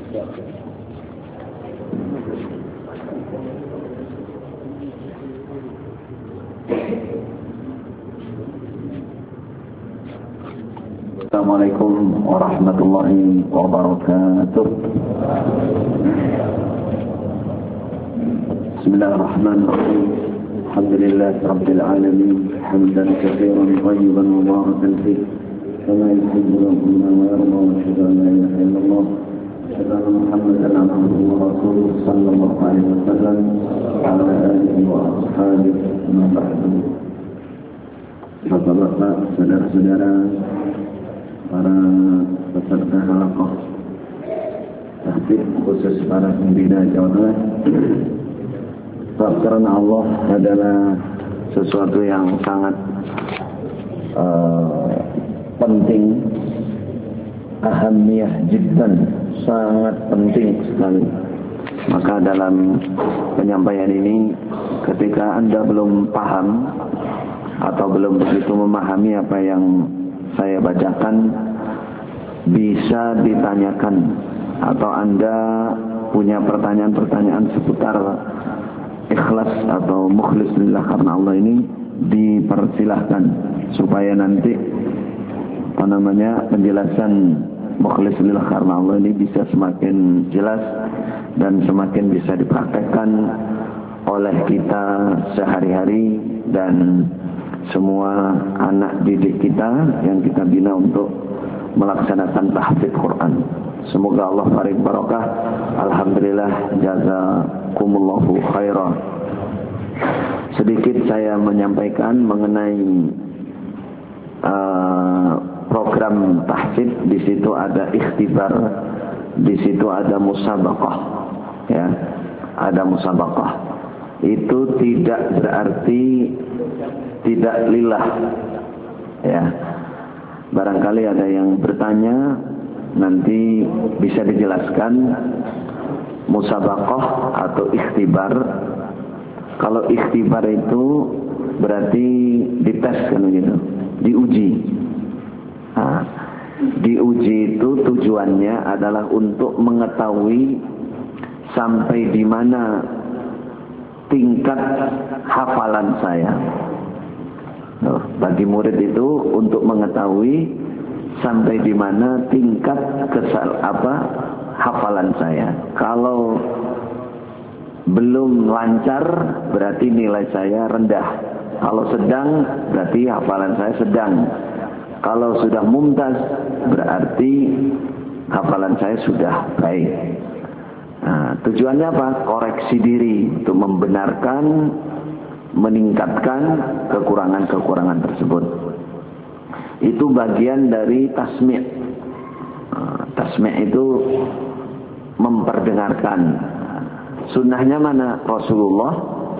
Assalamualaikum warahmatullahi wabarakatuh. Bismillahirrahmanirrahim. Alhamdulillah rabbil alamin. Hamdan katsiran thayyiban mubarakan fihi. Kama yuhibbu rabbuna wa yarda wa ashhadu an la ilaha illallah. Asyhadu anna Muhammadan abduhu wa rasuluhu sallallahu alaihi wasallam wa ala alihi wa ashabihi wa ba'du. Bapak-bapak, saudara-saudara, para peserta halaqah tahfidz khusus para pembina Jawa Tengah. Sebab karena Allah adalah sesuatu yang sangat penting, ahamiyah jiddan, sangat penting sekali. Maka dalam penyampaian ini, ketika Anda belum paham atau belum begitu memahami apa yang saya bacakan, bisa ditanyakan, atau Anda punya pertanyaan-pertanyaan seputar ikhlas atau mukhlis lillah karena Allah ini, dipersilahkan supaya nanti penjelasan mukhlis lillah karena Allah ini bisa semakin jelas dan semakin bisa dipraktekkan oleh kita sehari-hari dan semua anak didik kita yang kita bina untuk melaksanakan tahfidz Quran. Semoga Allah barik barakah. Alhamdulillah, jazakumullahu khairan. Sedikit saya menyampaikan mengenai program tahfidz. Di situ ada ikhtibar, di situ ada musabaqah, ya, ada musabaqah. Itu tidak berarti tidak lillah, ya. Barangkali ada yang bertanya, nanti bisa dijelaskan. Musabaqah atau ikhtibar, kalau ikhtibar itu berarti dites kan gitu, diuji. Nah, diuji itu tujuannya adalah untuk mengetahui sampai di mana tingkat hafalan saya. Bagi murid itu untuk mengetahui sampai di mana tingkat hafalan saya. Kalau belum lancar berarti nilai saya rendah. Kalau sedang berarti hafalan saya sedang. Kalau sudah mumtaz berarti hafalan saya sudah baik. Nah, tujuannya apa? Koreksi diri untuk membenarkan, meningkatkan kekurangan-kekurangan tersebut. Itu bagian dari tasmi'. Tasmi' itu memperdengarkan. Sunnahnya mana? Rasulullah.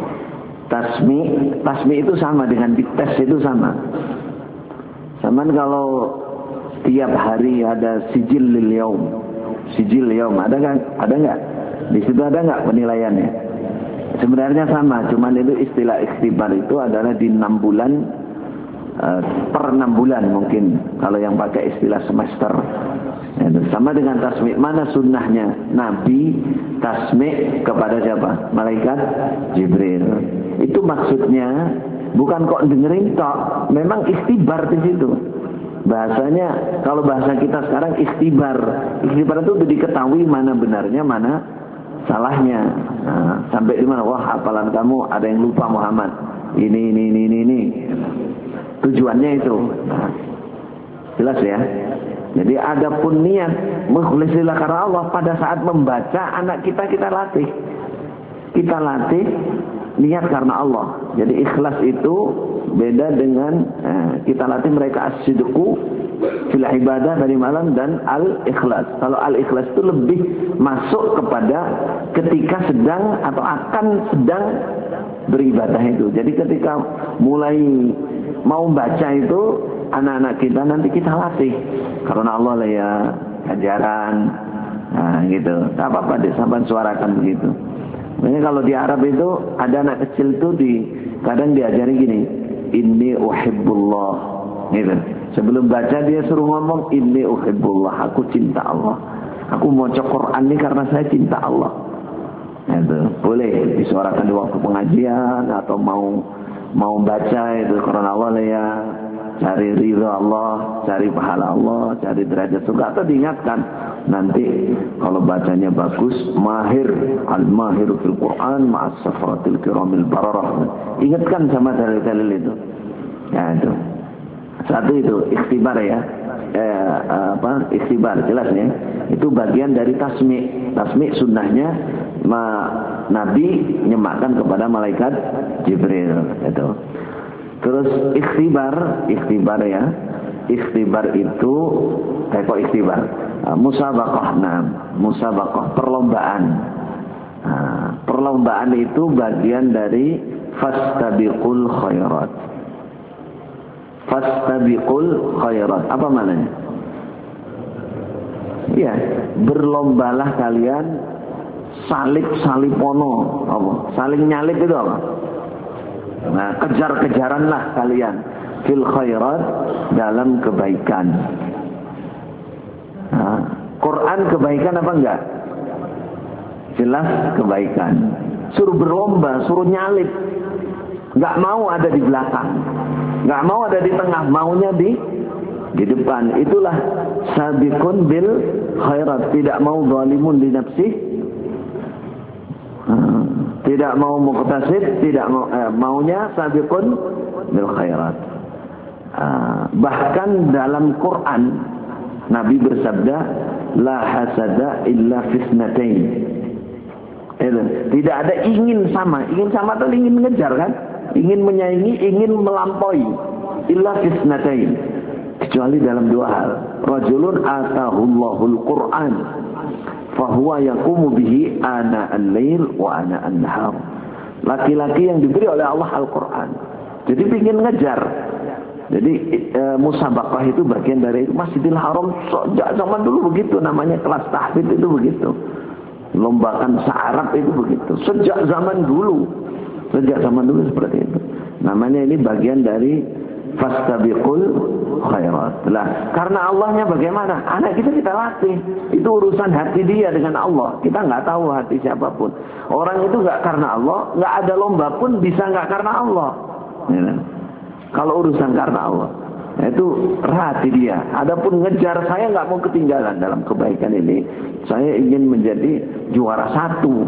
Tasmi' itu sama dengan dites, itu sama. Saman kalau tiap hari ada sijil lil yaum. Sijil yaum ada enggak? Di situ ada enggak penilaiannya? Sebenarnya sama, cuman itu istilah ikhtibar itu adalah di 6 bulan, per 6 bulan mungkin, kalau yang pakai istilah semester. Itu sama dengan tasmi'. Mana sunnahnya? Nabi tasmi' kepada siapa? Malaikat Jibril. Itu maksudnya bukan kok dengerin tok, memang ikhtibar di situ. Bahasanya, kalau bahasa kita sekarang ikhtibar. Ikhtibar itu diketahui mana benarnya, mana salahnya. Nah, sampai di mana? Wah, hafalan kamu ada yang lupa Muhammad. Ini. Tujuannya itu. Nah, jelas ya. Jadi adapun niat mukhlis lillah karena Allah, pada saat membaca anak kita latih. Kita latih niat karena Allah. Jadi ikhlas itu beda dengan kita latih mereka as-sidqu fil ibadah tadi malam dan al-ikhlas. Kalau al-ikhlas itu lebih masuk kepada ketika sedang atau akan sedang beribadah itu. Jadi ketika mulai mau baca itu, anak-anak kita nanti kita latih karena Allah lah ya, ajaran. Nah gitu. Tak apa-apa deh, sampai suarakan begitu. Makanya kalau di Arab itu ada anak kecil tuh kadang diajari gini, inni uhibbullah, gitu. Sebelum baca dia suruh ngomong inni uhibbullah, aku cinta Allah. Aku mau Quran ini karena saya cinta Allah. Itu boleh disuarakan di waktu pengajian atau mau baca itu karena Allah ya, cari ridha Allah, cari pahala Allah, cari derajat surga, atau diingatkan nanti kalau bacanya bagus, al-mahir fil Quran ma'as safaratil kiramil bararah. Ingatkan sama dalil-dalil itu. Ya itu. Satu itu ikhtibar ya. Ikhtibar jelasnya. Itu bagian dari tasmi'. Tasmi' sunnahnya Nabi nyemakkan kepada malaikat Jibril itu. Terus ikhtibar ya. Ikhtibar itu musabaqah, musabaqah, perlombaan. Perlombaan itu bagian dari fastabiqul khairat. Fastabiqul khairat. Apa maknanya? Iya, berlombalah kalian salipono, apa? Saling nyalip itu apa? Nah, kejar-kejaranlah kalian fil khairat, dalam kebaikan. Nah, Quran kebaikan apa enggak? Jelas kebaikan. Suruh berlomba, suruh nyalip. Enggak mau ada di belakang, enggak mau ada di tengah, maunya di depan. Itulah sabiqun bil khairat. Tidak mau zalimun li nafsi, tidak mau muqtasid, tidak mau maunya sabiqun bil khairat. Bahkan dalam Quran Nabi bersabda, la hasada illa fisnatain. Tidak ada ingin sama itu ingin mengejar kan, ingin menyaingi, ingin melampaui. Illa fisnatain, kecuali dalam dua hal. Rajulun atahullahul Quran fahuwa yaqumu bihi ana al-lail wa ana an-nahar. Laki-laki yang diberi oleh Allah Al-Quran, jadi ingin ngejar. Jadi musabaqah itu bagian dari Masjidil Haram. Sejak zaman dulu begitu, namanya kelas tahfidz itu begitu. Lombakan sa'arab itu begitu. Sejak zaman dulu seperti itu. Namanya ini bagian dari fastabiqul khairat. Lah, karena Allahnya bagaimana? Anak kita latih. Itu urusan hati dia dengan Allah. Kita nggak tahu hati siapapun. Orang itu nggak karena Allah, nggak ada lomba pun bisa nggak karena Allah. Ya. Kalau urusan karena Allah, itu hati dia. Adapun ngejar, saya nggak mau ketinggalan dalam kebaikan ini. Saya ingin menjadi juara satu.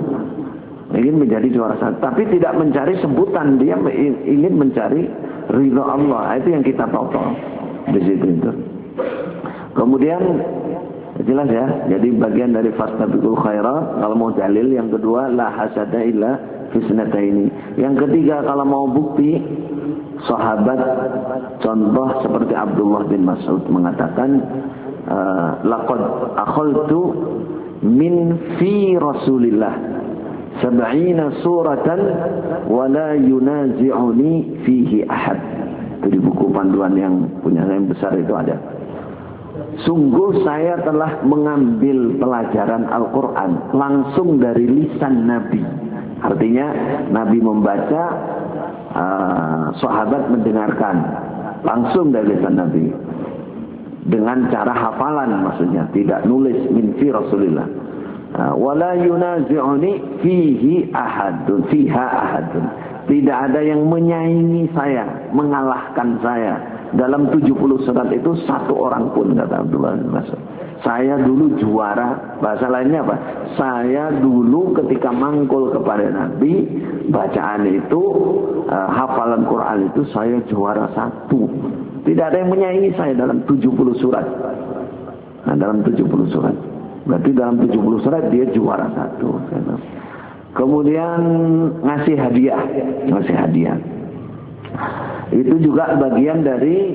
Tapi tidak mencari sebutan. Dia ingin mencari ridha Allah. Itu yang kita tonton di situ itu. Kemudian jelas ya. Jadi bagian dari fastabiqul khairat. Kalau mau dalil yang kedua, la hasada illa fisnataini. Yang ketiga, kalau mau bukti, sahabat contoh seperti Abdullah bin Mas'ud mengatakan, laqad akhaltu min fi Rasulillah 70 suratan wa la yunazi'uni fihi ahad. Itu di buku panduan yang punya saya yang besar itu ada. Sungguh saya telah mengambil pelajaran Al-Quran langsung dari lisan Nabi. Artinya Nabi membaca, sahabat mendengarkan langsung dari lisan Nabi dengan cara hafalan, maksudnya tidak nulis min fi Rasulillah. Wala yunazi'uni fiha ahadun. Tidak ada yang menyaingi saya, mengalahkan saya. Dalam 70 surat itu satu orang pun, kata Abdullah bin Mas'ud. Saya dulu juara. Bahasa lainnya apa? Saya dulu ketika mangkul kepada Nabi, bacaan itu, hafalan Quran itu, saya juara satu. Tidak ada yang menyaingi saya dalam 70 surat. Nah, dalam 70 surat. Berarti dalam 70 surat dia juara satu. Kemudian ngasih hadiah. Itu juga bagian dari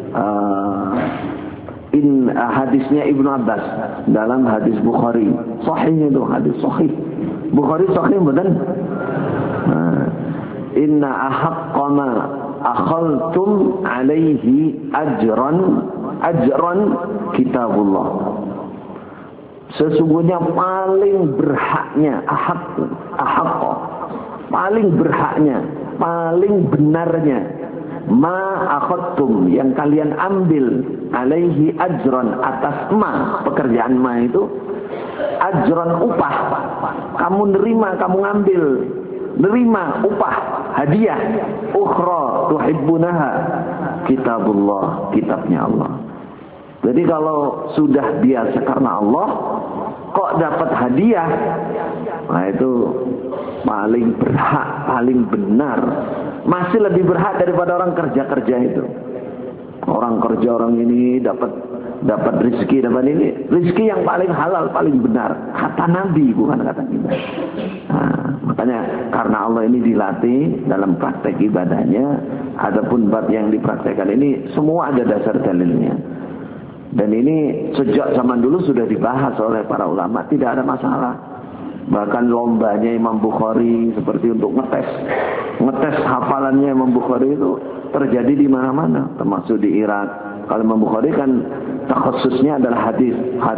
hadisnya Ibnu Abbas dalam hadis Bukhari. Sahih itu, hadis sahih. Bukhari sahih betul. Inna ahaqqa ma akhaltum alaihi ajran kitabullah. Sesungguhnya paling berhaknya, paling berhaknya, paling benarnya, ma akhadtum, yang kalian ambil, alaihi ajran, atas ma, pekerjaan ma itu, ajron upah. Kamu nerima, kamu ngambil, nerima upah, hadiah. Ukhra tuhibbunaha, kitabullah, kitabnya Allah. Jadi kalau sudah biasa karena Allah, kok dapat hadiah, nah itu paling berhak, paling benar. Masih lebih berhak daripada orang kerja-kerja itu. Orang kerja, orang ini dapat rezeki, dapat ini rezeki yang paling halal, paling benar. Kata Nabi, bukan kata kita. Nah, makanya karena Allah ini dilatih dalam praktek ibadahnya, adapun bab yang dipraktekkan ini semua ada dasar dalilnya. Dan ini sejak zaman dulu sudah dibahas oleh para ulama, tidak ada masalah. Bahkan lombanya Imam Bukhari seperti untuk ngetes hafalannya Imam Bukhari itu terjadi di mana-mana, termasuk di Irak. Kalau Imam Bukhari kan takhususnya adalah hadis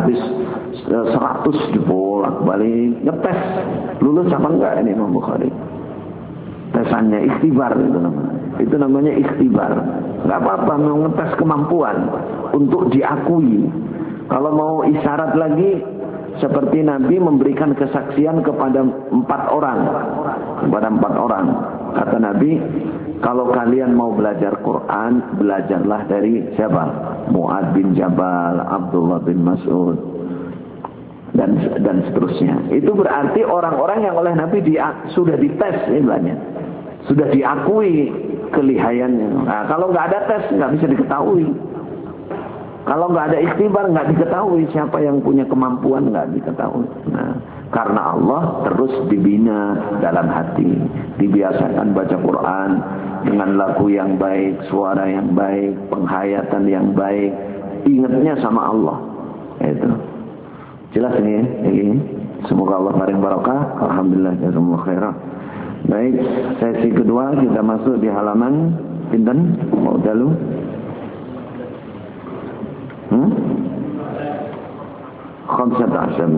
100 dibolak-balik ngetes, lulus apa enggak ini Imam Bukhari. Tesannya ikhtibar itu namanya ikhtibar. Enggak apa-apa mau ngetes kemampuan untuk diakui. Kalau mau isyarat lagi, seperti Nabi memberikan kesaksian kepada 4 orang. Kata Nabi, kalau kalian mau belajar Quran, belajarlah dari siapa? Mu'ad bin Jabal, Abdullah bin Mas'ud, dan seterusnya. Itu berarti orang-orang yang oleh Nabi sudah dites istilahnya, sudah diakui kelihayannya. Nah, kalau nggak ada tes, nggak bisa diketahui. Kalau nggak ada ikhtibar, nggak diketahui siapa yang punya kemampuan, nggak diketahui. Nah, karena Allah terus dibina dalam hati, dibiasakan baca Quran dengan lagu yang baik, suara yang baik, penghayatan yang baik, ingatnya sama Allah. Itu jelas ini ya, ini. Semoga Allah paling barokah. Alhamdulillah, jazakumullah khairan. Baik, sesi kedua kita masuk di halaman pinten mau dalu. 15.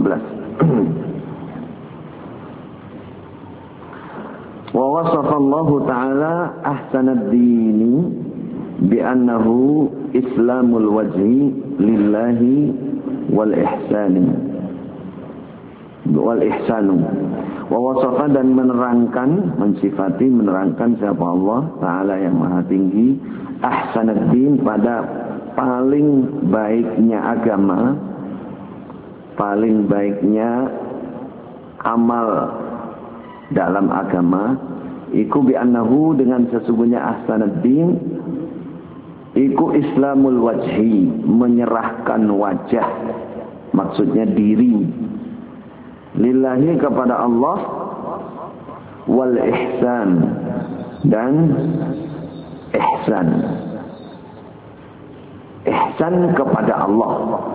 Wa wasafa Allah Ta'ala ahsanad dini bi annahu islamul wajhi lillahi wal ihsanu. Wa wasafa dan menerangkan, mensifati, menerangkan siapa Allah Ta'ala yang maha tinggi, ahsanad din pada paling baiknya agama, paling baiknya amal dalam agama, iku bi annahu dengan sesungguhnya ahsanad din, iku islamul wajhi, menyerahkan wajah, maksudnya diri, lillahi kepada Allah, wal ihsan dan ihsan. Ihsan kepada Allah,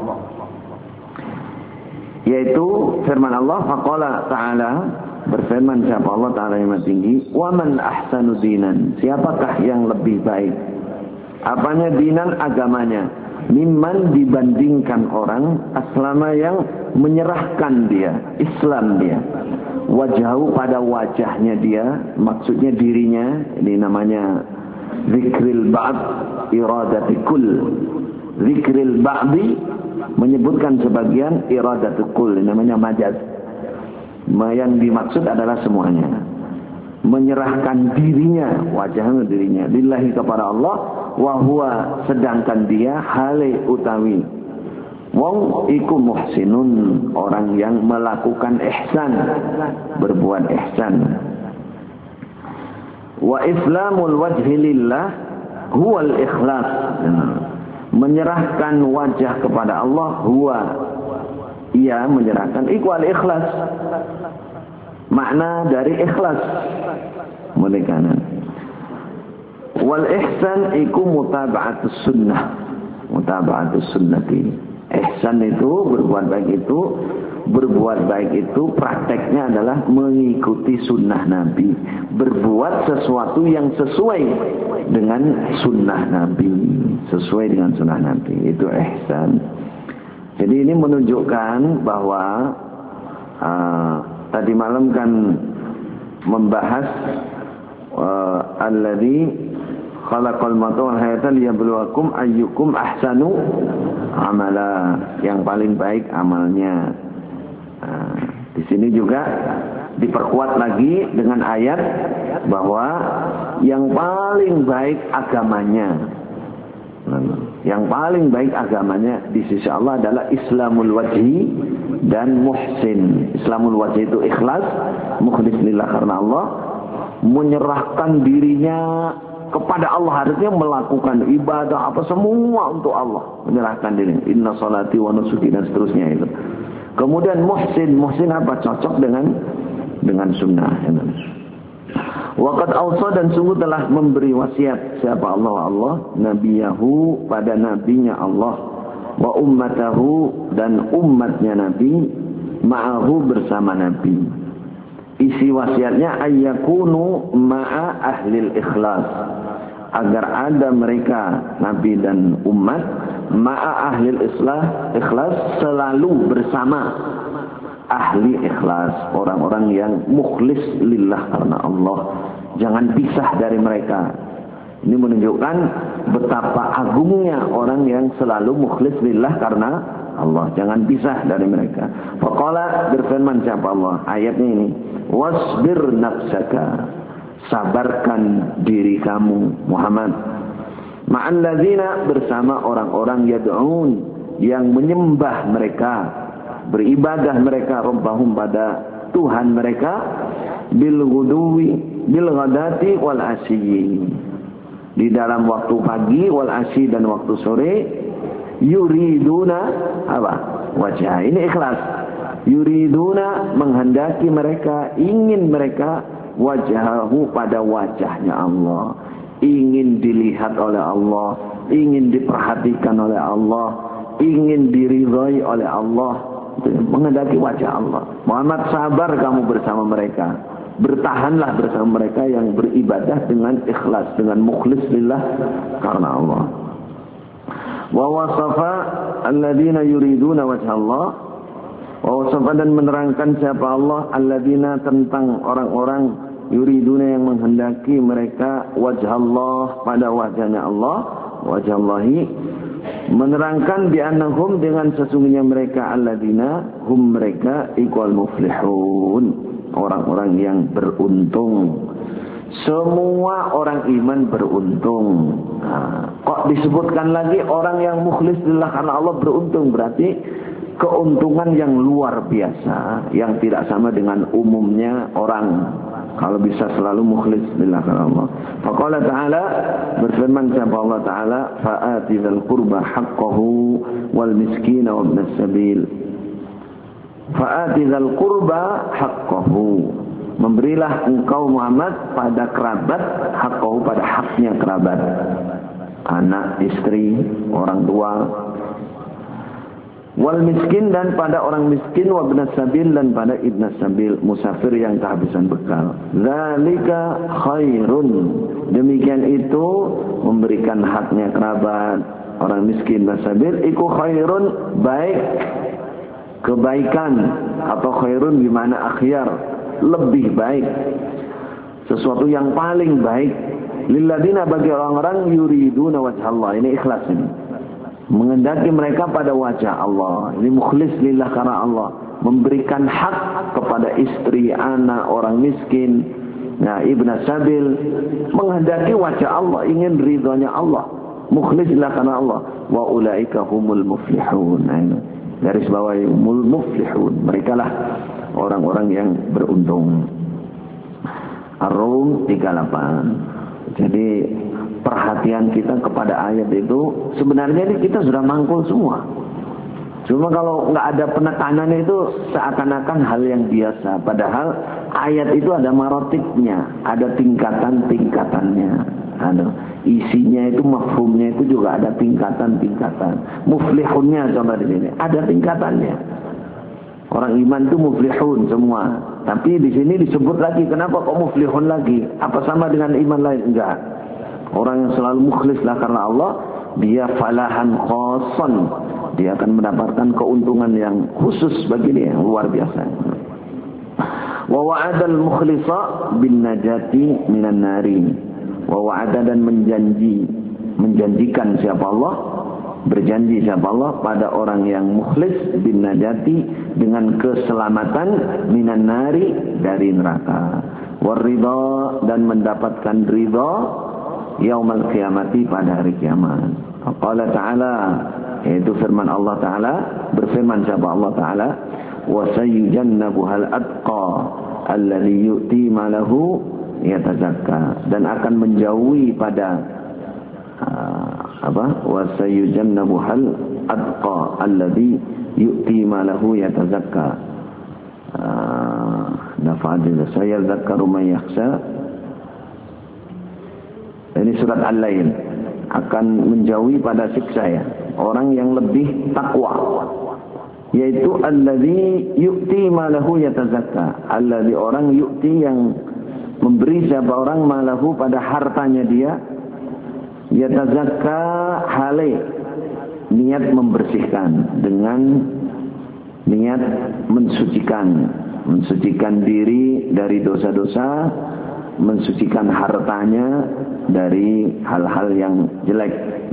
yaitu firman Allah, faqala ta'ala, berfirman siapa Allah Ta'ala yang maha tinggi, wa man ahsanu dinan, siapakah yang lebih baik, apanya dinan, agamanya, mimman dibandingkan orang aslama yang menyerahkan dia, Islam dia, wajhahu pada wajahnya dia, maksudnya dirinya, ini namanya zikril ba'd iradati kull. Zikril ba'di menyebutkan sebagian, iradati kull namanya majaz. Yang dimaksud adalah semuanya. Menyerahkan dirinya, wajahnya dirinya, lillahi kepada Allah, wa huwa sedangkan dia hale utawi wong iku muhsinun, orang yang melakukan ihsan, berbuat ihsan. Wa islamul wajhi lillah huwal ikhlas, menyerahkan wajah kepada Allah, huwa ia menyerahkan, iku al ikhlas, makna dari ikhlas, mulai kanan. Wal ihsan iku mutaba'atus sunnah, mutaba'atus sunnati. Ihsan itu berbuat baik itu prakteknya adalah mengikuti sunnah Nabi, berbuat sesuatu yang sesuai dengan sunnah Nabi, sesuai dengan sunnah Nabi, itu ihsan. Jadi ini menunjukkan bahwa tadi malam kan membahas alladzi khalaqal mauta wal hayata liyabluwakum ayyukum ahsanu amala, yang paling baik amalnya. Nah, di sini juga diperkuat lagi dengan ayat bahwa yang paling baik agamanya, di sisi Allah adalah Islamul wajhi dan muhsin. Islamul wajhi itu ikhlas, mukhlis lillah karena Allah, menyerahkan dirinya kepada Allah, artinya melakukan ibadah apa semua untuk Allah, menyerahkan diri. Inna salati wa nusuki dan seterusnya itu. Kemudian muhsin apa? Cocok dengan sunnah. Waqad awsa dan sungguh telah memberi wasiat siapa Allah nabiyahu pada nabinya Allah, wa ummatahu dan umatnya nabi, ma'ahu bersama nabi. Isi wasiatnya ayyakunu ma'a ahlil ikhlas, agar ada mereka nabi dan umat ma'a ahlil ikhlas selalu bersama ahli ikhlas, orang-orang yang mukhlis lillah karena Allah, jangan pisah dari mereka. Ini menunjukkan betapa agungnya orang yang selalu mukhlis lillah karena Allah, jangan pisah dari mereka. Faqala, berfirman siapa Allah, ayatnya ini, wasbir nafsaka, sabarkan diri kamu Muhammad, ma'alladzina, bersama orang-orang yad'un, yang menyembah mereka, beribadah mereka, rabbahum, pada Tuhan mereka, bil ghadati wal asyi, di dalam waktu pagi, wal asyi dan waktu sore, yuriduna apa? Wajah. Ini ikhlas. Yuriduna, menghendaki mereka, ingin mereka, wajhahu, pada wajahnya Allah, ingin dilihat oleh Allah, ingin diperhatikan oleh Allah, ingin diridhai oleh Allah, menghendaki wajah Allah. Muhammad, sabar kamu bersama mereka, bertahanlah bersama mereka yang beribadah dengan ikhlas, dengan mukhlis lillah karena Allah. Wa wasafa alladzina yuriduna wajha Allah, wa wasafa, dan menerangkan siapa Allah, alladzina, tentang orang-orang, yuriduna, yang menghendaki mereka, wajha Allah, pada wajahnya Allah, wajah Allahi, menerangkan bi'annahum, dengan sesungguhnya mereka, alladzina, hum, mereka, iqwal muflihun, orang-orang yang beruntung. Semua orang iman beruntung. Nah, kok disebutkan lagi orang yang mukhlis lillah karena Allah beruntung? Berarti keuntungan yang luar biasa, yang tidak sama dengan umumnya orang, kalau bisa selalu mukhlis lillah karena Allah. Faqala ta'ala, berfirman siapa Allah ta'ala, fa'ati dzal qurba haqqahu wal miskina wa ibnas sabil. Fa'ati dzal qurba haqqahu, memberilah engkau Muhammad pada kerabat, haqqahu, pada haknya kerabat, anak, istri, orang tua, wal miskin, dan pada orang miskin, wa ibnas sabil, dan pada ibnas sabil, musafir yang kehabisan bekal. Dzalika khairun, demikian itu, memberikan haknya kerabat, orang miskin, ibnas sabil, iku khairun, baik, kebaikan, atau khairun gimana akhyar, lebih baik, sesuatu yang paling baik, lilladina, bagi orang-orang, yuriduna wajah Allah. Ini ikhlas, ini menghendaki mereka pada wajah Allah, ini mukhlis lillah karena Allah, memberikan hak kepada istri, anak, orang miskin, nah, ibnas sabil, menghendaki wajah Allah, ingin ridhonya Allah, mukhlis lillah karena Allah. Wa ulaika humul muflihun. Nah, ini garis bawahi, humul muflihun, mereka lah orang-orang yang beruntung. Ar-Rum 38. Jadi perhatian kita kepada ayat itu, sebenarnya ini kita sudah mangkul semua. Cuma kalau nggak ada penekanan itu seakan-akan hal yang biasa. Padahal ayat itu ada marotibnya, ada tingkatan-tingkatannya. Isinya itu, mafhumnya itu juga ada tingkatan-tingkatan. Muflihunnya coba di sini, ada tingkatannya. Orang iman itu muflihun semua. Tapi di sini disebut lagi, kenapa kok muflihun lagi? Apa sama dengan iman lain? Enggak. Orang yang selalu mukhlis lah karena Allah, dia falahan khoson, dia akan mendapatkan keuntungan yang khusus bagi dia, yang luar biasa. Wa wa'adal mukhlisa bin najati minan nari. Wa wa'ada, dan menjanjikan siapa Allah, Berjanji siapa Allah pada orang yang mukhlis bin najati dengan keselamatan minan nari dari neraka. Waridha dan mendapatkan ridha yaumal qiyamati pada hari kiamat. Allah Ta'ala, yaitu firman Allah Ta'ala, berfirman siapa Allah Ta'ala, wa sayyujannabuhal atqa alladhi yu'ti malahu yatazakka, dan akan menjauhi pada wa sayyujannabuhal atqa alladhi yu'ti malahu yatazakka. Nafa'adil sayadzakkaru man yakhsha. Ini surat Al-Lail. Akan menjauhi pada siksa ya orang yang lebih takwa, yaitu alladzi yu'ti malahu yatazakka. Alladzi orang yu'ti yang memberi siapa orang malahu pada hartanya dia, yatazakka hale niat membersihkan dengan niat mensucikan diri dari dosa-dosa, mensucikan hartanya dari hal-hal yang jelek.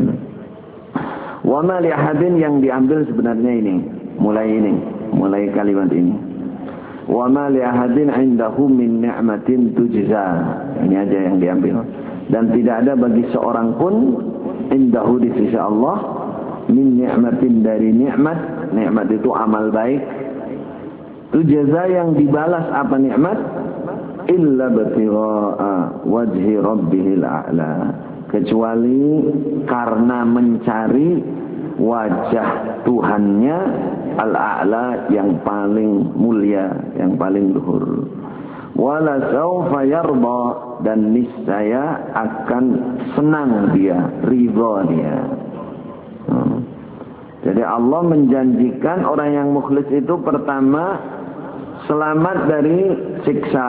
Wa ma li ahadin yang diambil sebenarnya mulai kalimat ini. Wa ma li ahadin indahu min ni'matin tujza. Ini aja yang diambil. Dan tidak ada bagi seorang pun indahu di sisi Allah min ni'matin dari nikmat. Nikmat itu amal baik. Tujza yang dibalas apa nikmat? Illa btigha'a wajhi rabbihil a'la, kecuali karena mencari wajah Tuhannya al-a'la yang paling mulia, yang paling luhur. Wala sawfa yarda, dan niscaya akan senang dia, ridha dia. Jadi Allah menjanjikan orang yang mukhlis itu pertama selamat dari siksa.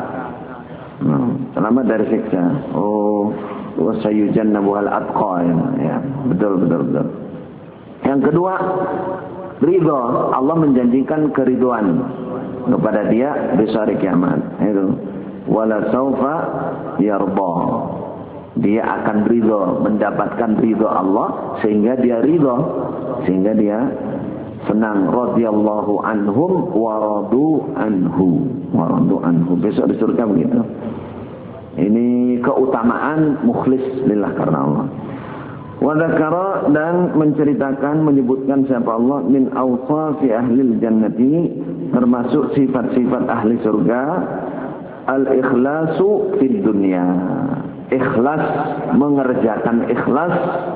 Selamat dari siksa. Wa sayyujannabuhal atqa, ya. Betul. Yang kedua, ridha. Allah menjanjikan keridhaan kepada dia di hari kiamat. Itu. Wala saufa yarda. Dia akan ridha, mendapatkan ridha Allah sehingga dia ridha, sehingga dia senang. Radhiyallahu anhum wa radu anhu. Besok di surga begitu. Ini keutamaan mukhlis lillah karena Allah. Wa dzakara, dan menceritakan, menyebutkan siapa Allah min awsafi ahlil jannati, termasuk sifat-sifat ahli surga, al-ikhlasu fid dunya. Ikhlas, mengerjakan ikhlas,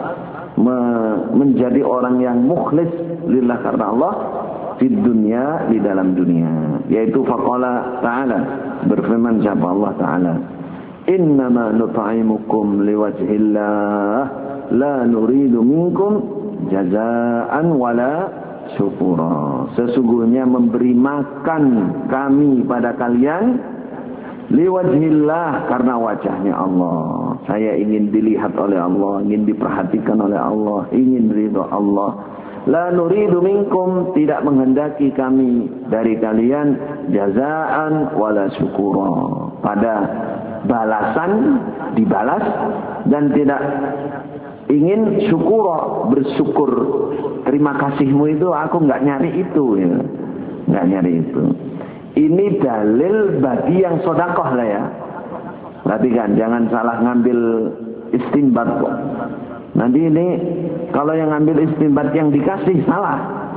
menjadi orang yang mukhlis lillah karena Allah di dunia, di dalam dunia. Yaitu faqala ta'ala, berfirman siapa Allah Ta'ala, innama nut'imukum liwajhillah la nuridu minkum jazaan wala syukura. Sesungguhnya memberi makan kami pada kalian liwajhillah, karena wajahnya Allah. Saya ingin dilihat oleh Allah, ingin diperhatikan oleh Allah, ingin ridha Allah. La nuridu minkum, tidak menghendaki kami dari kalian jazaan wala syukura, pada balasan, dibalas, dan tidak ingin syukura, bersyukur. Terima kasihmu itu aku enggak nyari itu, ya. Enggak nyari itu. Ini dalil bagi yang sedekah lah ya. Perhatikan, jangan salah ngambil istinbat kok. Nanti ini kalau yang ngambil istinbat yang dikasih salah.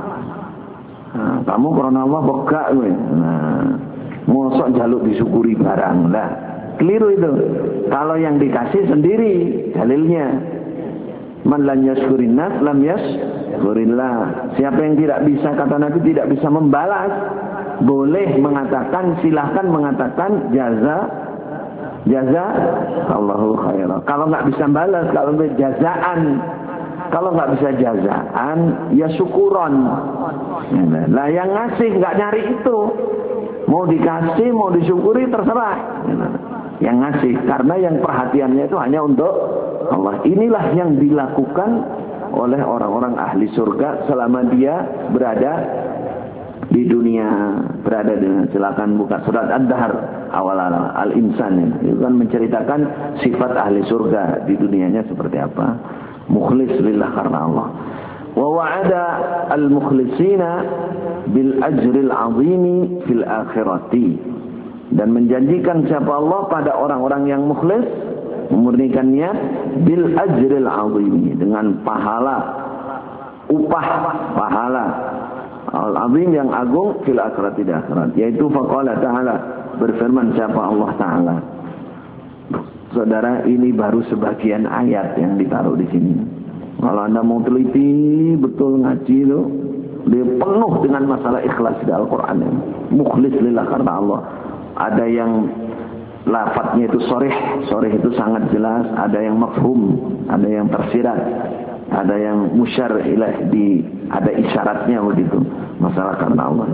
Nah, kamu karena Allah bogak gue. Nah, mosok jaluk disyukuri barang lah. Keliru itu. Kalau yang dikasih sendiri dalilnya. Man lam yashkurin nas lam yashkurillah. Siapa yang tidak bisa, kata Nabi, tidak bisa membalas, boleh mengatakan, silahkan mengatakan jaza Allahu khairan. Kalau nggak bisa balas, kalau jazaan, kalau nggak bisa jazaan, ya syukuron. Lah yang ngasih nggak nyari itu, mau dikasih mau disyukuri terserah. Yang ngasih, karena yang perhatiannya itu hanya untuk Allah. Inilah yang dilakukan oleh orang-orang ahli surga selama dia berada di dunia, berada dengan, silakan buka surat Ad-Dahr awal-awal Al-Insan, itu kan menceritakan sifat ahli surga di dunianya seperti apa. Mukhlis lillah karena Allah. Wa wa'ada al-mukhlisina bil ajril 'azimi fil akhirati. Dan menjanjikan siapa Allah pada orang-orang yang mukhlis, memurnikan niat, bil ajril 'azimi, dengan pahala, upah pahala al-'azim yang agung, fil akhirati, di akhirat. Yaitu faqala ta'ala, berfirman siapa Allah Ta'ala. Saudara, ini baru sebagian ayat yang ditaruh di sini. Kalau Anda mau teliti betul ngaji itu, dia penuh dengan masalah ikhlas di Al-Quran. Mukhlis lillah karena Allah. Ada yang lafadznya itu sorih itu sangat jelas. Ada yang mafhum, ada yang tersirat, ada yang musyar ilaih, ada isyaratnya begitu. Masalah karena Allah.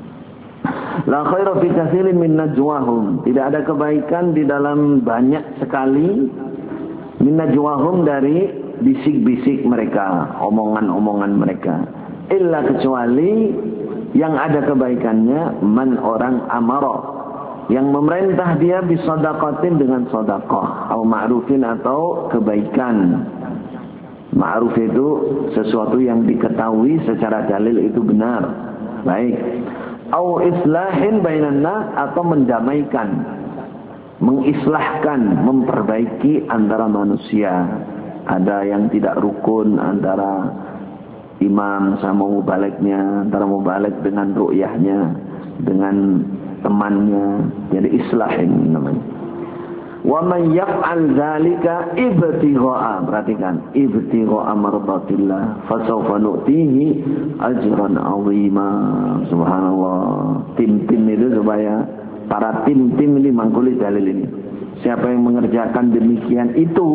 La khaira fi katsirin min najwahum. Tidak ada kebaikan di dalam banyak sekali min najwahum, dari bisik-bisik mereka, omongan-omongan mereka. Illa, kecuali yang ada kebaikannya, man orang amara, yang memerintah dia bisadaqatin, dengan sedekah, atau ma'rufin, atau kebaikan. Ma'ruf itu sesuatu yang diketahui secara dalil itu benar, baik. Au islahin bainan nas, atau mendamaikan, mengislahkan, memperbaiki antara manusia. Ada yang tidak rukun antara imam sama mubaliknya, antara mubalik dengan ru'yahnya, dengan temannya. Jadi islahin namanya. Wa man yaf'al dzalika ibtigha'a, perhatikan, ibtigha'a mardatillah, fasawfa nu'tihi ajran 'azima. Subhanallah. Tim-tim itu, supaya para tim-tim ini mangkuli dalil ini. Siapa yang mengerjakan demikian itu,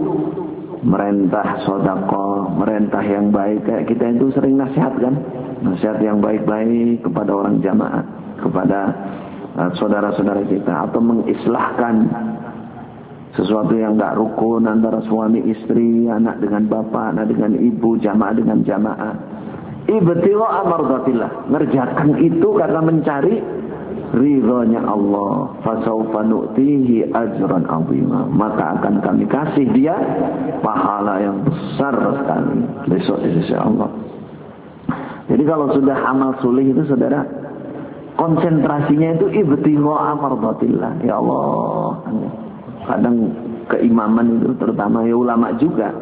merintah sedekah, merintah yang baik. Kayak kita itu sering nasihat kan, nasihat yang baik-baik kepada orang jamaah, kepada saudara-saudara kita, atau mengislahkan sesuatu yang enggak rukun antara suami istri, anak dengan bapak, anak dengan ibu, jamaah dengan jamaah. Ibtigha'a mardatillah, ngerjakan itu karena mencari ridhonya Allah. Fasawfa nu'tihi ajran 'azima, maka akan kami kasih dia pahala yang besar sekali besok di sisi Allah. Jadi kalau sudah amal soleh itu, saudara, konsentrasinya itu ibtigha'a mardatillah. Ya Allah. Kadang keimaman itu, terutama ya ulama juga,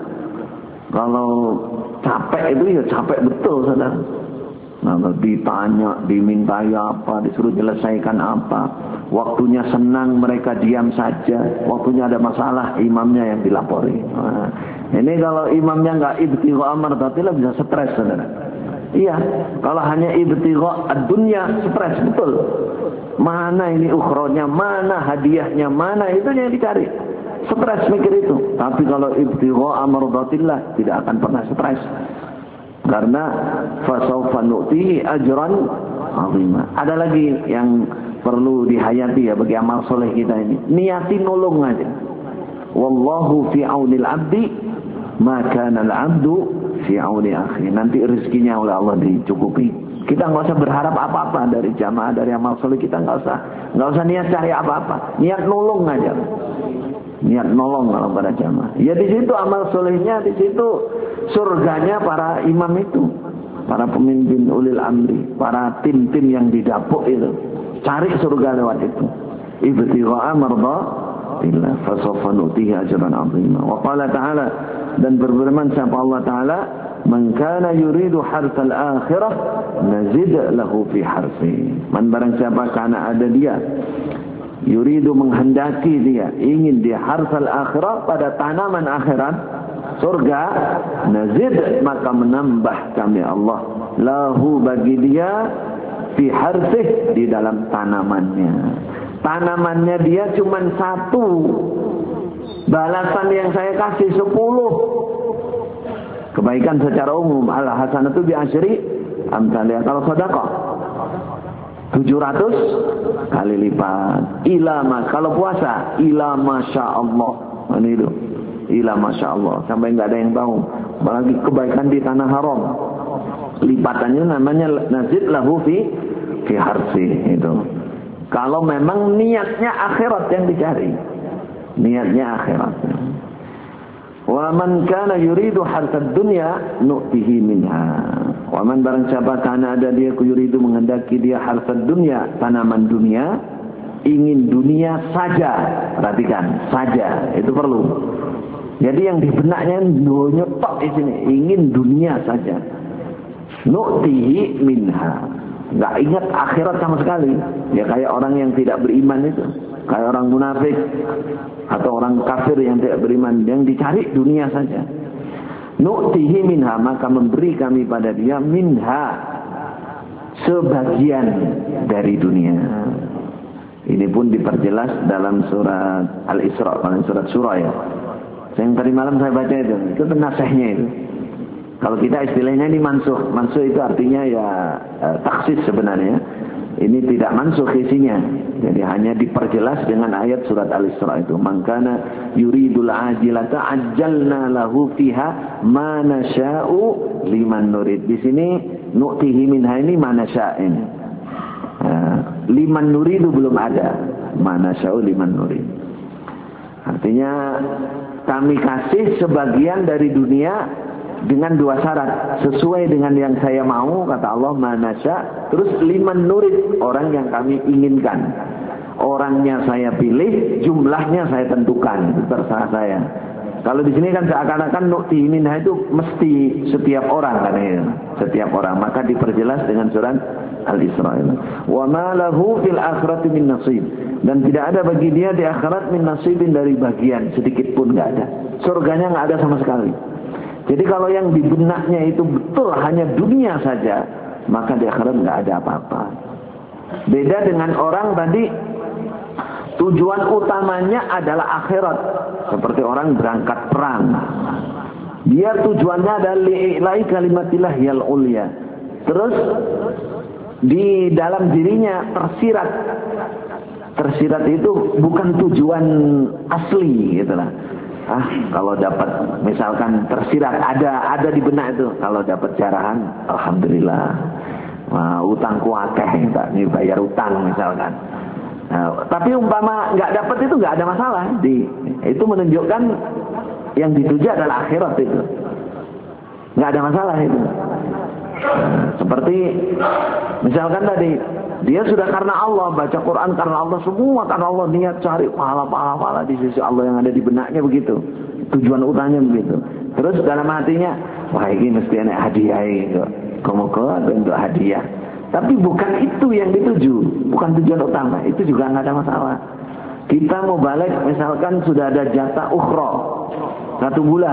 kalau capek itu ya capek betul, saudara. Nah, ditanya, dimintai apa, disuruh menyelesaikan apa. Waktunya senang mereka diam saja, waktunya ada masalah imamnya yang dilapori. Nah, ini kalau imamnya nggak ibtigha' mardatillah bisa stres, saudara. Iya, kalau hanya ibtigha' ad-dunya stres betul. Mana ini ukhronya, mana hadiahnya, mana itu yang dicari. Stres mikir itu. Tapi kalau ibtigha' mardatillah tidak akan pernah stres. Karena fasawfa nu'tihi ajran 'azima. Ada lagi yang perlu dihayati ya bagi amal soleh kita ini. Niati nolong aja. Wallahu fi aunil abdi ma kana al-'abdu fi auni akhi. Nanti rezekinya oleh Allah dicukupi. Kita nggak usah berharap apa-apa dari jamaah, dari amal soleh kita, nggak usah niat cari apa-apa. Niat nolong aja. Niat nolong kalau pada jamaah. Ya di situ amal solehnya, di situ surganya para imam itu, para pemimpin ulil amri, para tim-tim yang didapuk itu. Cari surga lewat itu. Ibtigha'a mardatillah, fasawfa nu'tihi ajran 'azima. Wa qala ta'ala, dan berfirman siapa Allah Ta'ala, man kana yuridu harsal akhirah nazid lahu fi harsi. Man barang siapa kana ada dia yuridu, menghendaki dia, ingin dia harsal akhirah, pada tanaman akhirat, surga, nazid, maka menambah kami Allah lahu, bagi dia, fi harsih, di dalam tanamannya. Tanamannya dia cuma satu, balasan yang saya kasih 10. Kebaikan secara umum, al hasanatu bi asyri amsalih. Kalau sedekah 700 kali lipat. Ilama, kalau puasa ila masya Allah. Ini itu ila masya Allah, sampai nggak ada yang tahu. Apalagi kebaikan di tanah haram, lipatannya namanya nazid lahu fi harsi. Itu kalau memang niatnya akhirat yang dicari, niatnya akhirat. Wa man kana yuridu hartad dunya nu'tihi minha. Wa man barang siapa kana ada dia yuridu menghendaki dia hartad dunya, tanaman dunia, ingin dunia saja. Perhatikan, saja itu perlu. Jadi yang di benaknya dunia tok di sini, ingin dunia saja. Nu'tihi minha. Enggak ingat akhirat sama sekali. Ya kayak orang yang tidak beriman itu. Kayak orang munafik atau orang kafir yang tidak beriman, yang dicari dunia saja. Nu'tihi minha, maka memberi kami pada dia minha, sebagian dari dunia. Ini pun diperjelas dalam surat Al-Isra, surat Surah ya. Yang tadi malam saya baca itu nasihnya itu. Kalau kita istilahnya ini mansuh. Mansuh itu artinya ya taksis sebenarnya. Ini tidak mansuh isinya. Jadi hanya diperjelas dengan ayat surat Al-Isra itu. Man kana yuridul ajilata ajjalna lahu fiha ma nasya'u liman nurid. Di sini nu'tihi minha ini ma nasya'in. Liman nurid itu belum ada. Ma nasya'u liman nurid. Artinya kami kasih sebagian dari dunia dengan dua syarat, sesuai dengan yang saya mau, kata Allah, manasya. Terus liman nurid, orang yang kami inginkan. Orangnya saya pilih, jumlahnya saya tentukan, itu terserah saya. Kalau di sini kan seakan-akan nu'tihi minha itu mesti setiap orang katanya, setiap orang. Maka diperjelas dengan surat Al-Isra. Wa ma lahu fil akhirati min nasib. Dan tidak ada bagi dia di akhirat min nasibin, dari bagian sedikit pun enggak ada. Surganya enggak ada sama sekali. Jadi kalau yang di benaknya itu betul hanya dunia saja, maka di akhirat nggak ada apa-apa. Beda dengan orang tadi, tujuan utamanya adalah akhirat. Seperti orang berangkat perang. Dia tujuannya adalah li'ila'i kalimatillah yal ulya. Terus di dalam dirinya tersirat. Tersirat itu bukan tujuan asli gitu lah. Kalau dapat misalkan tersirat ada di benak itu, kalau dapat jarahan alhamdulillah. Utangku akeh, tak nih bayar utang misalkan. Tapi umpama nggak dapat itu nggak ada masalah. Itu menunjukkan yang dituju adalah akhirat itu. Nggak ada masalah itu. Seperti misalkan tadi dia sudah karena Allah, baca Quran karena Allah, semua karena Allah, niat cari pahala-pahala di sisi Allah yang ada di benaknya begitu. Tujuan utamanya begitu. Terus dalam hatinya, wah ini mesti ada hadiah itu. Komo-komo untuk hadiah. Tapi bukan itu yang dituju, bukan tujuan utama. Itu juga nggak ada masalah. Kita mau balik, misalkan sudah ada jatah ukhra 1 bulan,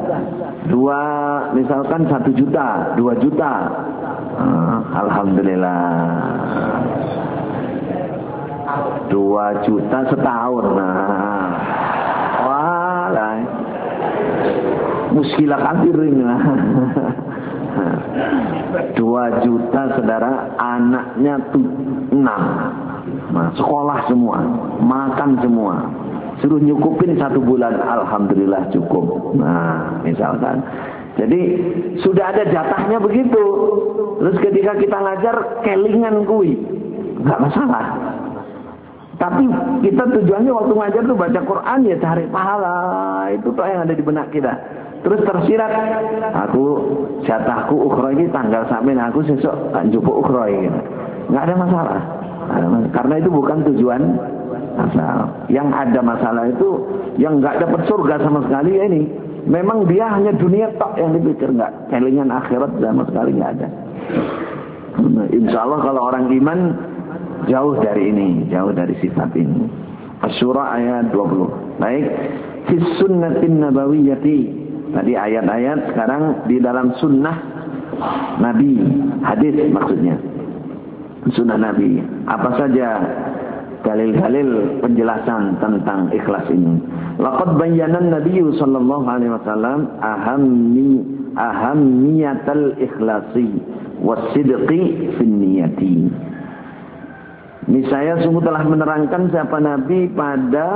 misalkan 1 juta, 2 juta. Alhamdulillah. 2 juta setahun. Wah, muskilah kafirin. 2 juta saudara, anaknya 6. Sekolah semua, makan semua. Suruh nyukupin 1 bulan, alhamdulillah cukup. Misalkan. Jadi sudah ada jatahnya begitu. Terus ketika kita ngajar kelingan kui, nggak masalah. Tapi kita tujuannya waktu ngajar tuh baca Quran ya cari pahala. Itu tuh yang ada di benak kita. Terus tersirat, aku jatahku ukhra ini tanggal sampai aku sesuk njupuk ukhra ini. Nggak ada masalah. Karena itu bukan tujuan asal. Yang ada masalah itu yang nggak dapat surga sama sekali ya ini. Memang dia hanya dunia tok yang dipikir, nggak kelingan akhirat sama sekali nggak ada. Insya Allah kalau orang iman jauh dari ini, jauh dari sifat ini. Asy-Syura ayat 20. Baik, fi sunnatin nabawiyyati. Tadi ayat-ayat, sekarang di dalam sunnah Nabi, hadis maksudnya. Sunnah Nabi. Apa saja dalil-dalil penjelasan tentang ikhlas ini. Laqad bayyana an-nabiy sallallahu alaihi wasallam ahammiyatal ikhlasi was-sidqi fin niyati. Niscaya sungguh telah menerangkan siapa Nabi pada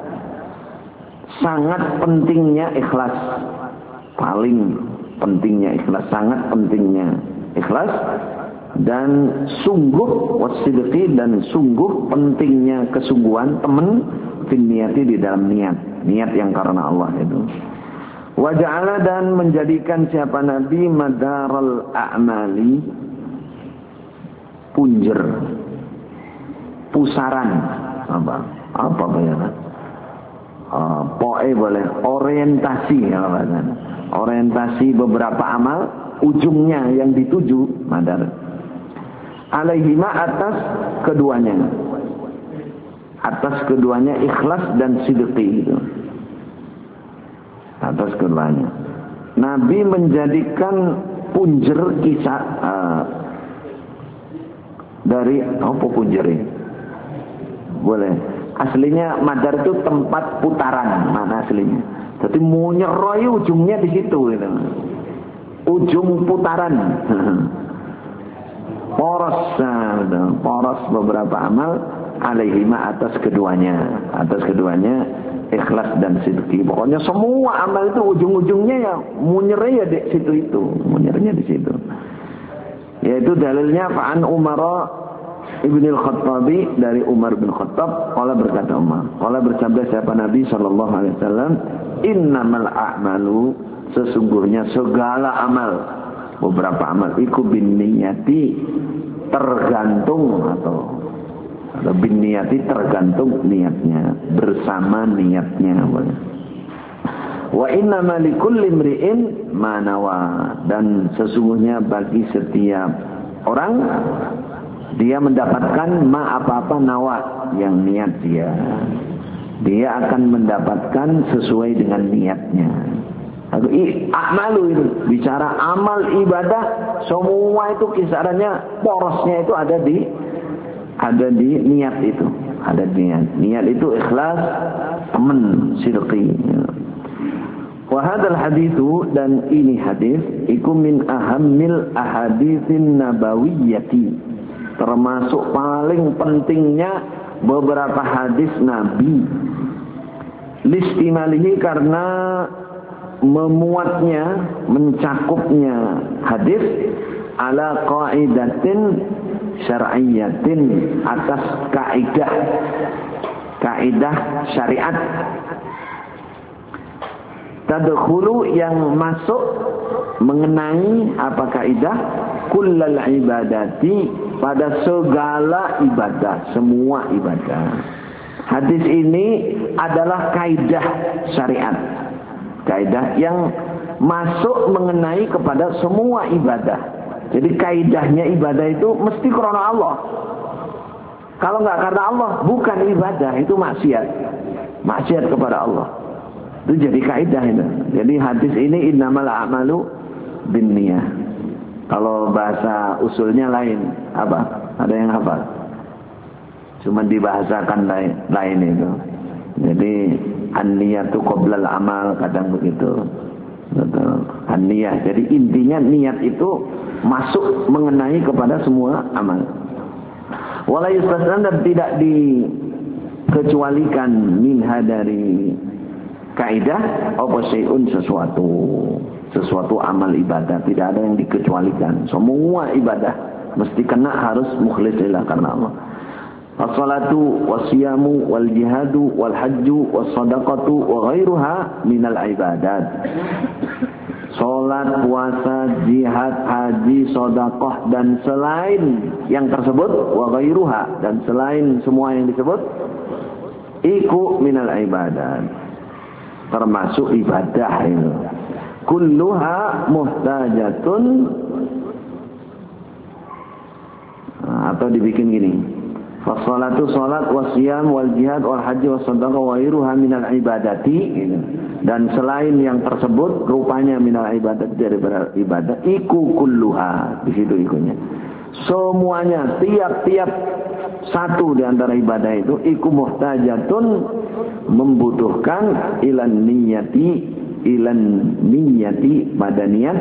sangat pentingnya ikhlas. Paling pentingnya ikhlas, sangat pentingnya ikhlas. Dan sungguh wasidqi, dan sungguh pentingnya kesungguhan teman fin niyati, di dalam niat yang karena Allah itu. Wa ja'ala, dan menjadikan siapa Nabi madaral a'mali, punjer, pusaran, apa bayangan? Poe boleh, orientasi, orientasi beberapa amal, ujungnya yang dituju madar. Alaihima, atas keduanya ikhlas dan sidqi itu. Atas keduanya Nabi menjadikan punjer kisah dari apa punjer ini? Boleh. Aslinya madar itu tempat putaran, mana aslinya. Jadi munyeroy ujungnya di situ gitu. Ujung putaran. Poros beberapa amal alaihima, atas keduanya ikhlas dan sidqi. Pokoknya semua amal itu ujung-ujungnya ya munyernya di situ. Yaitu dalilnya fa'an Umar Ibn al-Khattabi, dari Umar bin Khattab, qala berkata Umar, qala bersabda siapa Nabi sallallahu alaihi wasallam, innamal a'malu, sesungguhnya segala amal, beberapa amal iku bin niyati, tergantung atau bin niyati, tergantung niatnya, bersama niatnya. Wa innama likulli imri'in ma nawa, dan sesungguhnya bagi setiap orang dia mendapatkan apa-apa nawa, yang niat dia akan mendapatkan sesuai dengan niatnya. Amalu itu bicara amal ibadah, semua itu kisarannya, porosnya itu ada di niat itu, ada niat itu ikhlas, temen, sidqi. Wa hadzal haditsu, dan ini hadis iku min ahammil ahaditsin nabawiyyati, termasuk paling pentingnya beberapa hadis Nabi, listimalihi, karena memuatnya, mencakupnya hadis ala qaidatin syar'iyyatin, atas kaidah syariat, tadkhulu, yang masuk mengenai apa kaidah, kullal ibadati, pada segala ibadah, semua ibadah. Hadis ini adalah kaidah syariat, kaidah yang masuk mengenai kepada semua ibadah. Jadi kaidahnya ibadah itu mesti karena Allah. Kalau nggak karena Allah, bukan ibadah, itu maksiat kepada Allah. Itu jadi kaidah itu. Jadi hadis ini innamal a'malu binniyah. Kalau bahasa usulnya lain, apa? Ada yang hafal? Cuma dibahasakan lain itu. Jadi an-niyatu qoblal amal, kadang begitu. Betul. An-niyah. Jadi intinya niat itu masuk mengenai kepada semua amal. Wala yustasna, dan tidak dikecualikan minha, dari kaidah apa syai'un, sesuatu amal ibadah, tidak ada yang dikecualikan. Semua ibadah mesti kena, harus mukhlis lillah, karena Allah. As-salatu was-siyamu wal-jihadu wal-hajju was-sadaqatu wa ghairuha minal ibadat. Salat, puasa, jihad, haji, sedekah, dan selain yang tersebut, wa ghairuha, dan selain semua yang disebut, iku minal ibadat, termasuk ibadah itu. Kulluha muhtajatun, atau dibikin gini, fassalatu salat, wasyam, wal jihad, wal haji, was sadaqah, wa ghairuha minal ibadati, gitu. Dan selain yang tersebut rupanya minal ibadat, dari ibadah, iku kulluha, di situ ikunya. Semuanya, tiap-tiap satu di antara ibadah itu, iku muhtajatun, membutuhkan ilan niyati, pada niat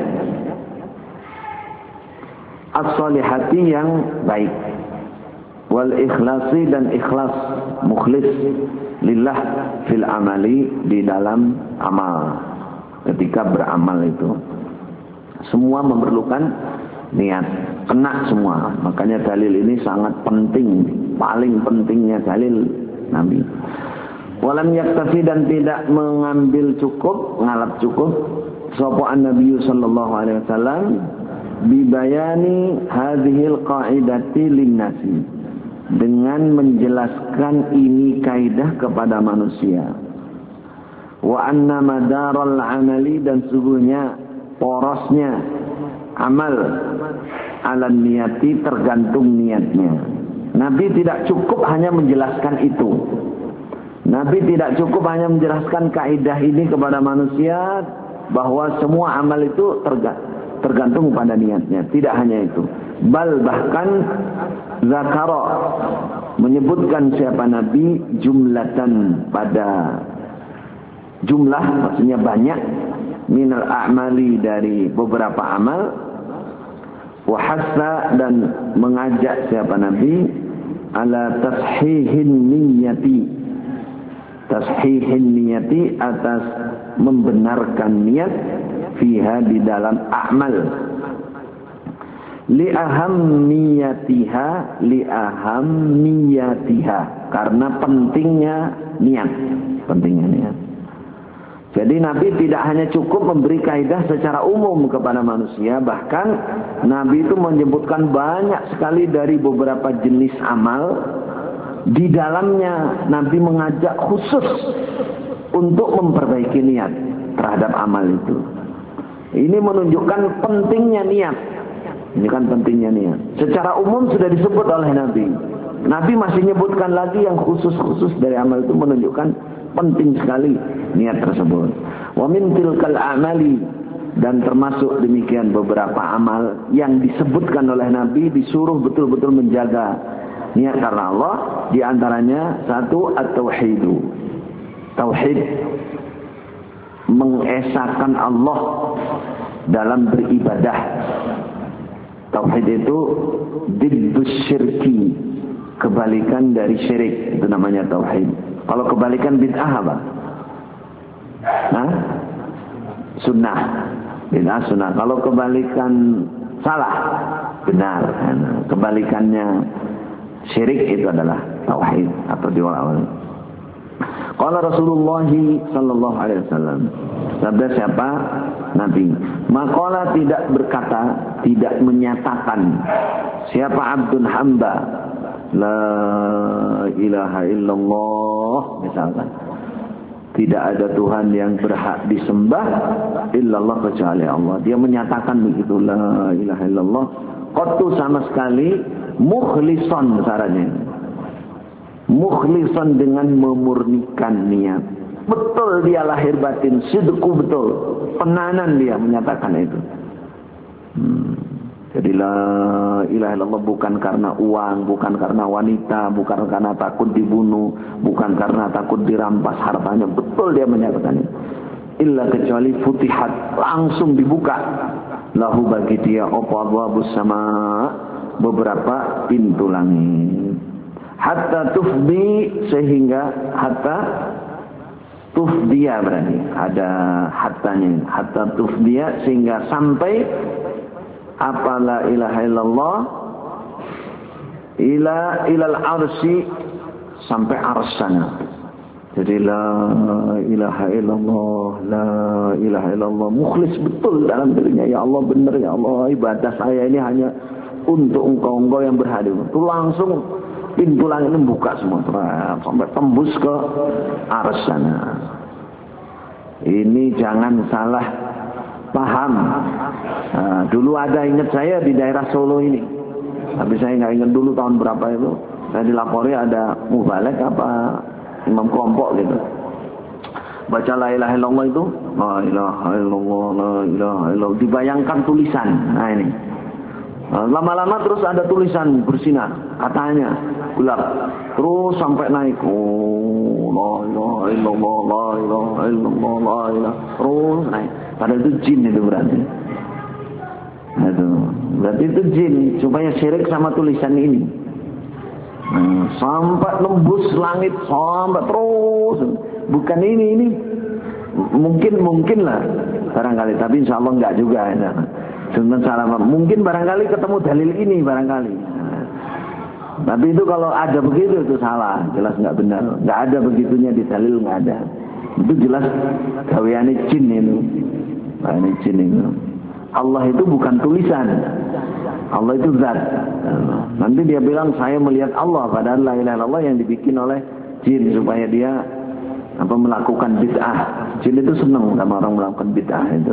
as-salihati, yang baik, wal ikhlasi, dan ikhlas, mukhlis lillah fil amali, di dalam amal. Ketika beramal itu semua memerlukan niat, kena semua. Makanya dalil ini sangat penting, paling pentingnya dalil Nabi. Walam yaktafi, dan tidak mengambil cukup, ngalap cukup sapa Nabi sallallahu alaihi wasallam bibayani hadhil qaidati linnasi, dengan menjelaskan ini kaidah kepada manusia. Wa anna madaral amali, dan sungguhnya porosnya amal ala niyati, tergantung niatnya. Nabi tidak cukup hanya menjelaskan itu. Nabi tidak cukup hanya menjelaskan kaidah ini kepada manusia, bahwa semua amal itu tergantung pada niatnya. Tidak hanya itu. Bal, bahkan zakara, menyebutkan siapa Nabi jumlatan, pada jumlah, maksudnya banyak, minal a'mali, dari beberapa amal, wahassa, dan mengajak siapa Nabi ala tashihin niyati, atas membenarkan niat, fiha, di dalam amal, liahammiyatiha, karena pentingnya niat. Jadi Nabi tidak hanya cukup memberi kaidah secara umum kepada manusia, bahkan Nabi itu menyebutkan banyak sekali dari beberapa jenis amal. Di dalamnya Nabi mengajak khusus untuk memperbaiki niat terhadap amal itu. Ini menunjukkan pentingnya niat. Ini kan pentingnya niat. Secara umum sudah disebut oleh Nabi. Nabi masih menyebutkan lagi yang khusus-khusus dari amal itu, menunjukkan penting sekali niat tersebut. Wa min tilkal amali, dan termasuk demikian beberapa amal yang disebutkan oleh Nabi, disuruh betul-betul menjaga niat karena Allah. Di antaranya satu, at-tauhidu, tauhid, mengesahkan Allah dalam beribadah. Tauhid itu diddus syirki, kebalikan dari syirik, itu namanya tauhid. Kalau kebalikan bid'ah apa? Sunnah. Bid'ah sunnah. Kalau kebalikan salah, benar. Kebalikannya syirik itu adalah tauhid atau diwal-awal. Qala Rasulullah sallallahu alaihi wasallam, sabda siapa? Nabi. Maqala, tidak berkata, tidak menyatakan siapa abdun hamba, la ilaha illallah, misalkan, tidak ada Tuhan yang berhak disembah illallah, kecuali Allah. Dia menyatakan begitu, la ilaha illallah, qattu, sama sekali, mukhlisan, syaratnya mukhlisan, dengan memurnikan niat. Betul dia lahir batin, sidqu, betul, penanan dia menyatakan itu. Jadi la ilaha illallah bukan karena uang, bukan karena wanita, bukan karena takut dibunuh, bukan karena takut dirampas hartanya. Betul dia menyatakan itu. Illa, kecuali futihat, langsung dibuka, lahu, bagi dia, abwabus sama, beberapa pintu langit. Hatta tufdi, sehingga hatta tufdiya, berarti ada hattanya. Hatta tufdiya, sehingga sampai apa, la ilaha illallah, ilal arsy, sampai arsana. Jadi la ilaha illallah, la ilaha illallah, mukhlis betul dalam dirinya. Ya Allah, benar ya Allah, ibadah saya ini hanya untuk engkau yang berhadir. Itu langsung pintu langit membuka semua, sampai tembus ke arsana. Ini jangan salah paham. Dulu ada, ingat saya di daerah Solo ini, tapi saya nggak ingat dulu tahun berapa itu. Saya dilapori ada mubalek apa imam kelompok gitu, baca la ilaha illallah itu, la ilaha illallah, la ilaha illallah, dibayangkan tulisan. Nah ini, lama-lama terus ada tulisan bersinar, katanya gelap, terus sampai naik, oh la ilaha illallah, la ilaha illallah, la ilaha, terus naik. Padahal itu jin itu berarti. Berarti itu jin supaya syirik sama tulisan ini. Sampai nembus langit, sampai terus. Bukan ini mungkin lah barangkali, tapi insya Allah enggak juga. Mungkin barangkali ketemu dalil ini barangkali. Tapi itu kalau ada begitu itu salah, jelas nggak benar. Nggak ada begitunya di dalil, nggak ada. Itu jelas gaweane jin itu. Gaweane jin itu. Allah itu bukan tulisan. Allah itu zat. Nanti dia bilang saya melihat Allah, padahal la ilaha illallah yang dibikin oleh jin supaya dia melakukan bid'ah. Jin itu senang sama orang melakukan bid'ah itu.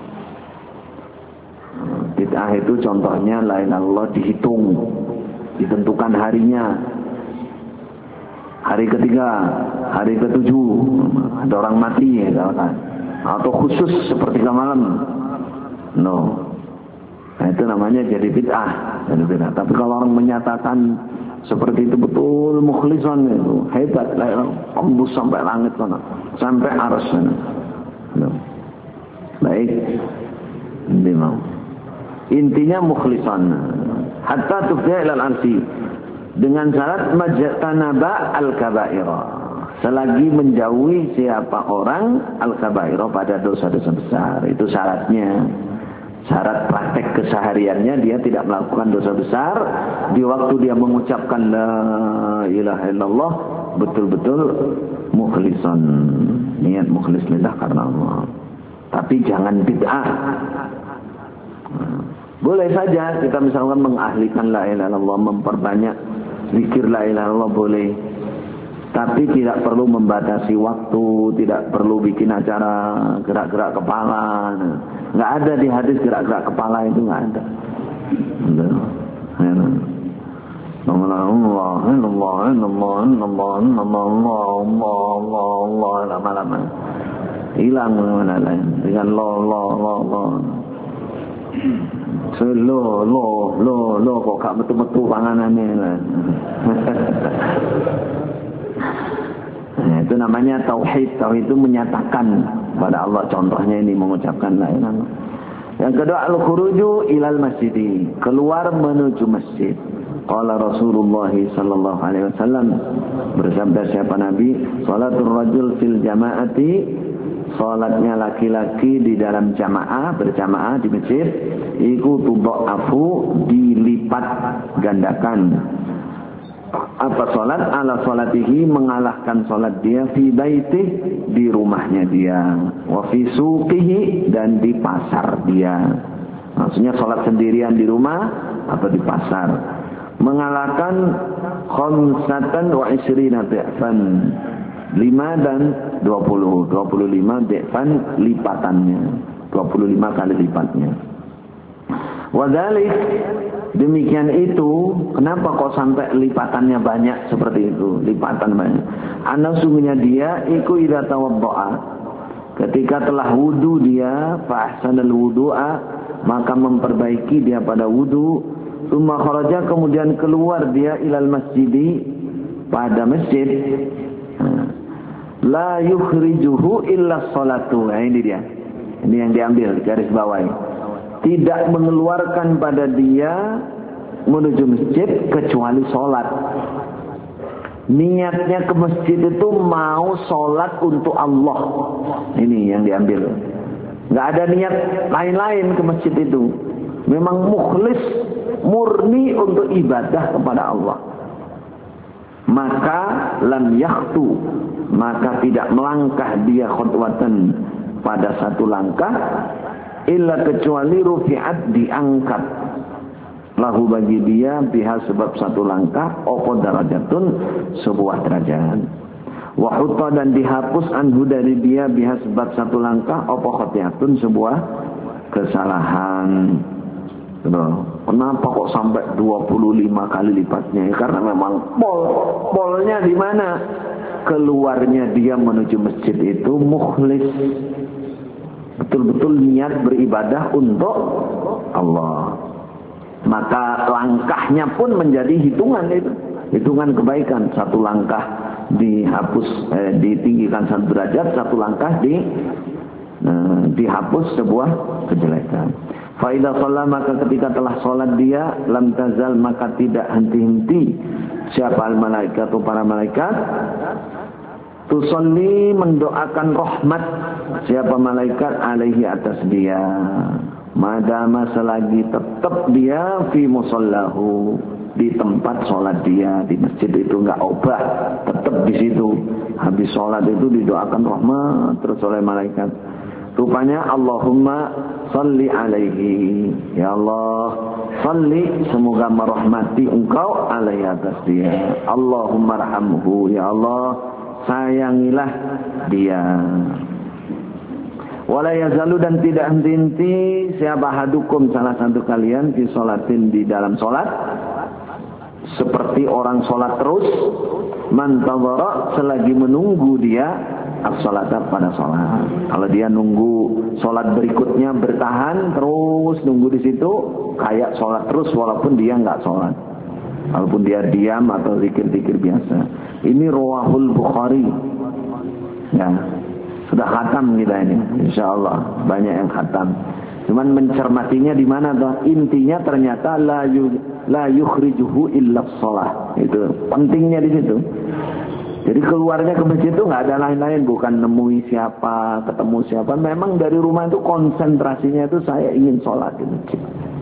Bid'ah itu contohnya la ilaha illallah dihitung, ditentukan harinya. Hari ketiga, hari ketujuh, ada orang mati ya kan. Atau khusus sepertiga malam. No. Nah, itu namanya jadi bid'ah. Tapi kalau orang menyatakan seperti itu betul mukhlisan itu hebat lah, tembus sampai langit sana, sampai arsy sana. No. Baik. Memang. Intinya mukhlisan. Hatta tufya ilal arsi. Dengan syarat majtanaba al-kabaira. Selagi menjauhi siapa orang al-kabaira pada dosa-dosa besar. Itu syaratnya. Syarat praktek kesehariannya dia tidak melakukan dosa besar. Di waktu dia mengucapkan la ilaha illallah betul-betul mukhlisan. Niat mukhlis lillah karena Allah. Tapi jangan bid'ah. Boleh saja kita misalkan mengahlikan la ilaha illallah, memperbanyak zikir la ilaha illallah boleh. Tapi tidak perlu membatasi waktu, tidak perlu bikin acara gerak-gerak kepala. Nggak ada di hadis gerak-gerak kepala itu, nggak ada. Lama-lama hilang mana lain dengan lo. So lo kok gak metu-metu panganannya lah. Nah, itu namanya tauhid. Tauhid itu menyatakan pada Allah. Contohnya ini mengucapkan la ilaha illallah. Yang kedua al-khuruju ilal masjid, keluar menuju masjid. Qala Rasulullah sallallahu alaihi wasallam, bersabda siapa Nabi, salatul rajul fil jamaati, salatnya laki-laki di dalam jamaah, berjamaah di masjid, iku tudha'afu, dilipat gandakan. Apa salat? Ala salatihi, mengalahkan salat dia, fi baitih, di rumahnya dia, wa fi suqihi, dan di pasar dia. Maksudnya salat sendirian di rumah atau di pasar. Mengalahkan khamsatan wa isrina di'fan, 5 dan 20, 25 di'fan lipatannya, 25 kali lipatnya. Wadalik, demikian itu, kenapa kok sampai lipatannya banyak seperti itu? Lipatan banyak. Ana sungguhnya dia iku idza tawaddaa, ketika telah wudu dia, fa ahsanal wudu'a, maka memperbaiki dia pada wudu, tsumma kharaja, kemudian keluar dia ilal masjidi, pada masjid, la yukhrijuhu illa sholatu. Nah, ini dia. Ini yang diambil garis bawahi. Tidak mengeluarkan pada dia menuju masjid kecuali sholat. Niatnya ke masjid itu mau sholat untuk Allah. Ini yang diambil. Nggak ada niat lain-lain ke masjid itu. Memang mukhlis, murni untuk ibadah kepada Allah. Maka lam yakhtu, maka tidak melangkah dia khutwatan, pada satu langkah, illa kecuali rufi'at, diangkat, lahu bagi dia, biha sebab satu langkah, opo darajatun, sebuah derajat, wa hutta, dan dihapus anhu dari dia, biha sebab satu langkah, opo khotiatun, sebuah kesalahan. Kenapa kok sampai 25 kali lipatnya? Karena memang polnya di mana? Keluarnya dia menuju masjid itu mukhlis, betul-betul niat beribadah untuk Allah. Maka langkahnya pun menjadi hitungan itu, hitungan kebaikan. Satu langkah dihapus, ditinggikan satu derajat, satu langkah dihapus sebuah kejelekan. Faidah sholat, maka ketika telah sholat dia, lam tazal, maka tidak henti-henti siapa al-malaikat atau para malaikat, tusolli, mendoakan rahmat siapa malaikat alaihi, atas dia, madama selagi tetap dia fi musallahu, di tempat sholat dia di masjid itu nggak obah, tetap di situ. Habis sholat itu didoakan rahmat terus oleh malaikat. Rupanya Allahumma salli alaihi, ya Allah salli, semoga merahmati engkau alaihi atas dia. Allahumma rahamhu, ya Allah sayangilah dia. Wala yazalu, dan tidak henti-henti siapa hadukum salah satu kalian di sholatin di dalam sholat, seperti orang sholat terus, mantadhara selagi menunggu dia as-sholata pada sholat. Kalau dia nunggu sholat berikutnya bertahan terus nunggu di situ, kayak sholat terus walaupun dia nggak sholat, walaupun dia diam atau zikir-zikir biasa. Ini rawahul Bukhari. Ya. Sudah khatam kita ini, insyaallah banyak yang khatam. Cuman mencermatinya di mana tuh? Intinya ternyata la yukhrijuhu illa shalah. Itu pentingnya di situ. Jadi keluarnya ke masjid itu nggak ada lain-lain, bukan nemui siapa, ketemu siapa. Memang dari rumah itu konsentrasinya itu saya ingin sholat di masjid.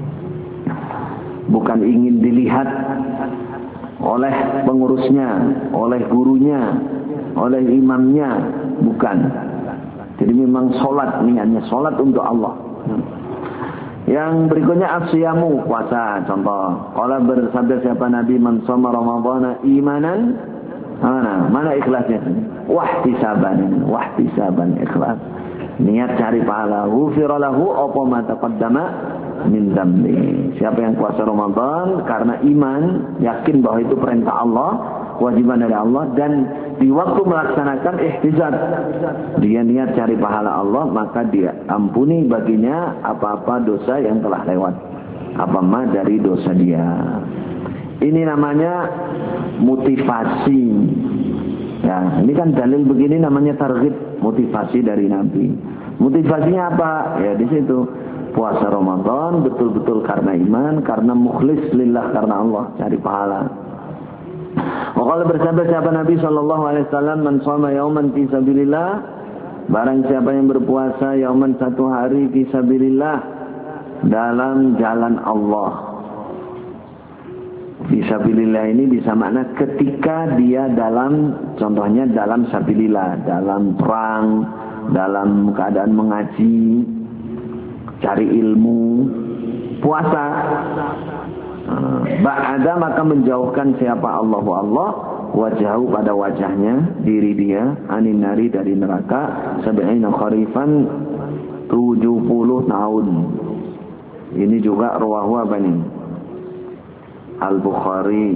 Bukan ingin dilihat oleh pengurusnya, oleh gurunya, oleh imamnya, bukan. Jadi memang sholat, niatnya sholat untuk Allah. Yang berikutnya asyamu, puasa. Contoh, kalau bersabda siapa Nabi, man shoma ramadhana imanan, mana ikhlasnya? Wahtisaban ikhlas. Niat cari pahala. Ghufira lahu apa ma taqaddama min dzambi. Siapa yang puasa Ramadan karena iman, yakin bahwa itu perintah Allah, kewajiban dari Allah, dan di waktu melaksanakan ihtisab dia niat cari pahala Allah, maka dia ampuni baginya apa-apa dosa yang telah lewat, apa dari dosa dia. Ini namanya motivasi. Ya, ini kan dalil begini namanya targhib, motivasi dari Nabi. Motivasinya apa? Ya di situ. Puasa Ramadan betul-betul karena iman, karena mukhlis lillah, karena Allah, cari pahala. Kalau bersabda siapa Nabi sallallahu alaihi wasallam, man shoma yauman fi sabilillah, barang siapa yang berpuasa yauman satu hari fi sabilillah, dalam jalan Allah. Fi sabilillah ini bisa makna ketika dia dalam, contohnya dalam sabilillah, dalam perang, dalam keadaan mengaji, cari ilmu, puasa. Ba'ada, maka menjauhkan siapa Allah wajahu pada wajahnya, diri dia, anin nari dari neraka, sab'ina kharifan 70 tahun. Ini juga rawahu apa nih? Al-Bukhari.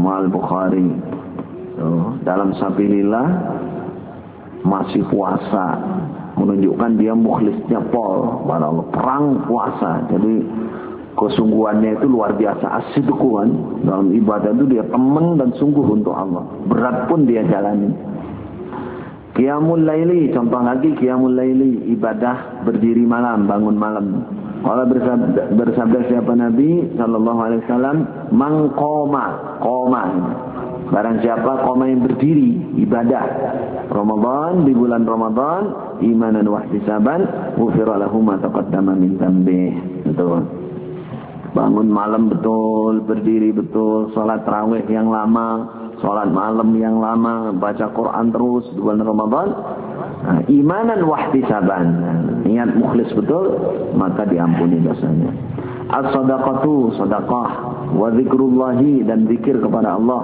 Dalam sabilillah masih puasa, menunjukkan dia mukhlisnya pol, perang puasa. Jadi kesungguhannya itu luar biasa, asidquan dalam ibadah itu dia teman dan sungguh untuk Allah. Berat pun dia jalani. Qiyamul laili, contoh lagi qiyamul laili, ibadah berdiri malam, bangun malam. Kalau bersabda siapa Nabi sallallahu alaihi wasallam, man qoma. Barang siapa qoma yang berdiri ibadah Ramadan, di bulan Ramadan, imanan wa ihtisaban, ghufira lahu ma taqaddama min dzambihi. Betul. Bangun malam betul, berdiri betul, sholat tarawih yang lama, sholat malam yang lama, baca Quran terus di bulan Ramadan. Nah, imanan wahtisaban, niat mukhlis betul, maka diampuni dosanya. As-sadaqatu, sedekah, wa dzikrullahi, dan zikir kepada Allah.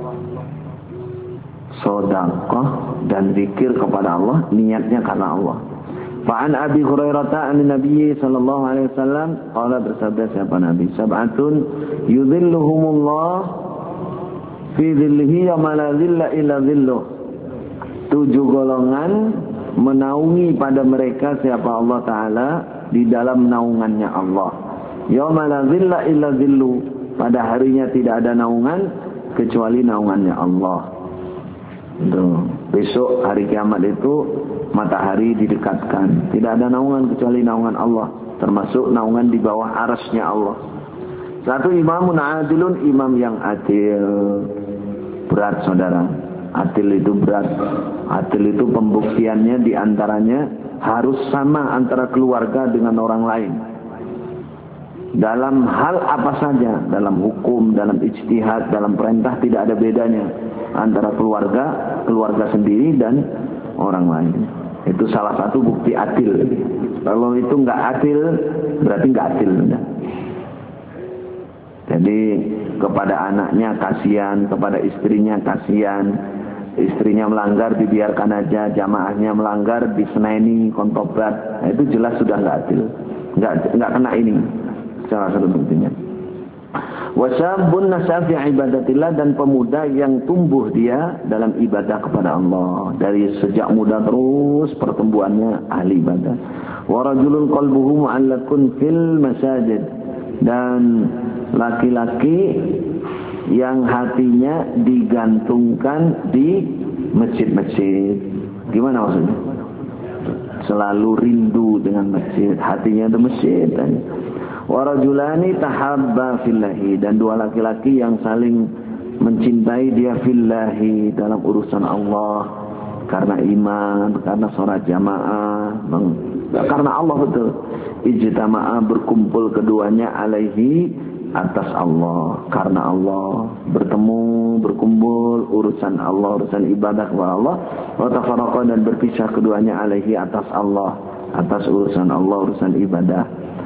Sedekah dan zikir kepada Allah, niatnya karena Allah. Fa'an Abi Hurairah an Nabi sallallahu alaihi wasallam, qala, bersabda siapa Nabi, sab'atun yudhilluhumullah fi dhillihi yawma la dhilla illa dhilluh. 7 golongan menaungi pada mereka siapa Allah Ta'ala di dalam naungannya Allah. Yawma la dhilla illa dhillu, pada harinya tidak ada naungan kecuali naungannya Allah. Besok hari kiamat itu matahari didekatkan, tidak ada naungan kecuali naungan Allah, termasuk naungan di bawah arasnya Allah. Satu, imamun adilun, imam yang adil. Berat saudara, adil itu berat. Adil itu pembuktiannya diantaranya harus sama antara keluarga dengan orang lain. dalam hal apa saja, dalam hukum, dalam ijtihad, dalam perintah, tidak ada bedanya antara keluarga sendiri dan orang lain. Itu salah satu bukti adil. Kalau itu nggak adil, berarti nggak adil. Jadi kepada anaknya kasihan, kepada istrinya kasihan. Istrinya melanggar dibiarkan aja, jamaahnya melanggar diseneni, kontobat. Nah, itu jelas sudah nggak adil, nggak kena ini. Salah satu buktinya. Wasyabun nasya fi ibadatillah, dan pemuda yang tumbuh dia dalam ibadah kepada Allah dari sejak muda terus pertumbuhannya ahli ibadah. Wa rajulun qalbuhu mu'allaqun fil masajid, dan laki-laki yang hatinya digantungkan di masjid-masjid. Gimana maksudnya? Selalu rindu dengan masjid, hatinya di masjid. Wa rajulani tahabba fillahi, dan dua laki-laki yang saling mencintai dia fillahi, dalam urusan Allah, karena iman, karena sholat jamaah, karena Allah betul. Ijtama'a, berkumpul keduanya, alaihi, atas Allah, karena Allah, bertemu, berkumpul, urusan Allah, urusan ibadah kepada Allah. Wa tafarraqa, dan berpisah keduanya, alaihi, atas Allah, atas urusan Allah, urusan ibadah.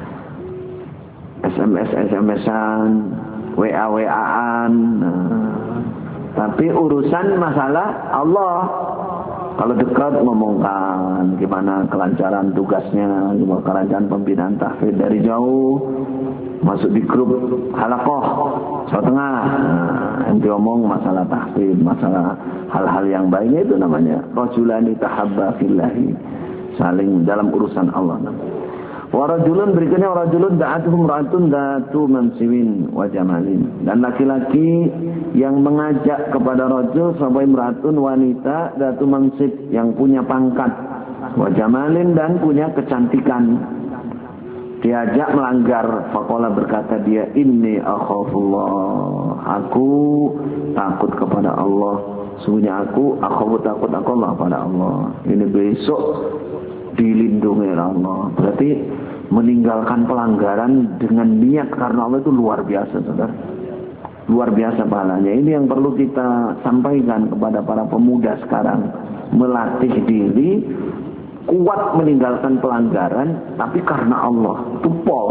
SMS-an, WA-WA-an, tapi urusan masalah Allah. Kalau dekat ngomongkan gimana kelancaran tugasnya, gimana kelancaran pembinaan tahfidz dari jauh, masuk di grup halaqah Jawa Tengah, nanti ngomong masalah tahfidz, masalah hal-hal yang baiknya, itu namanya rajulani tahabba fillahi, saling dalam urusan Allah. Warajulun, berikutnya warajulun da'atuhum ra'atun datu mansiwin wa jamalin, dan laki-laki yang mengajak kepada rajul sampai meratun, wanita datu mansib, yang punya pangkat, wa jamalin, dan punya kecantikan, diajak melanggar. Faqala, berkata dia, inni akhafullah, aku takut kepada Allah, sungguhnya aku takut Allah pada Allah. Ini besok dilindungi oleh Allah. Berarti meninggalkan pelanggaran dengan niat karena Allah itu luar biasa, saudara. Luar biasa pahalanya. Ini yang perlu kita sampaikan kepada para pemuda sekarang. Melatih diri, kuat meninggalkan pelanggaran, tapi karena Allah. Itu pol.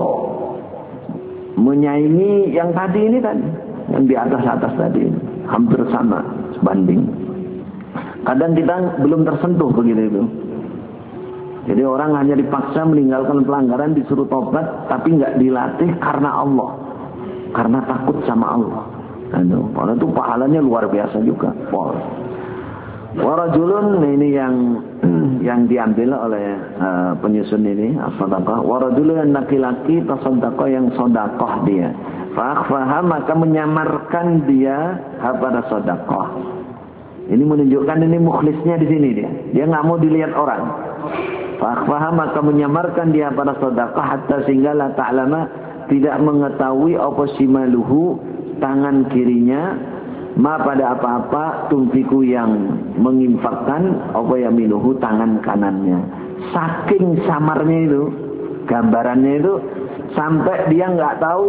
Menyaingi yang tadi ini tadi, yang di atas tadi, hampir sama, sebanding. Kadang kita belum tersentuh begitu itu. Jadi orang hanya dipaksa meninggalkan pelanggaran, disuruh tobat, tapi nggak dilatih karena Allah, karena takut sama Allah. Karena itu pahalanya luar biasa juga. Warajulun, ini yang diambil oleh penyusun ini, as-sadaqah. Warajulun, laki-laki tasadaqah, yang sedekah dia. Fa'akhfaha, maka menyamarkan dia pada sedekah. Ini menunjukkan ini mukhlisnya di sini dia. Dia nggak mau dilihat orang. Fa'akhfaha, maka menyamarkan dia pada sedekah, hatta sehingga la ta'lama, tidak mengetahui apa shimaluhu, tangan kirinya, ma pada apa-apa, tunfiku, yang menginfakkan, apa yaminuhu, tangan kanannya. Saking samarnya itu, gambarannya itu, sampai dia nggak tahu,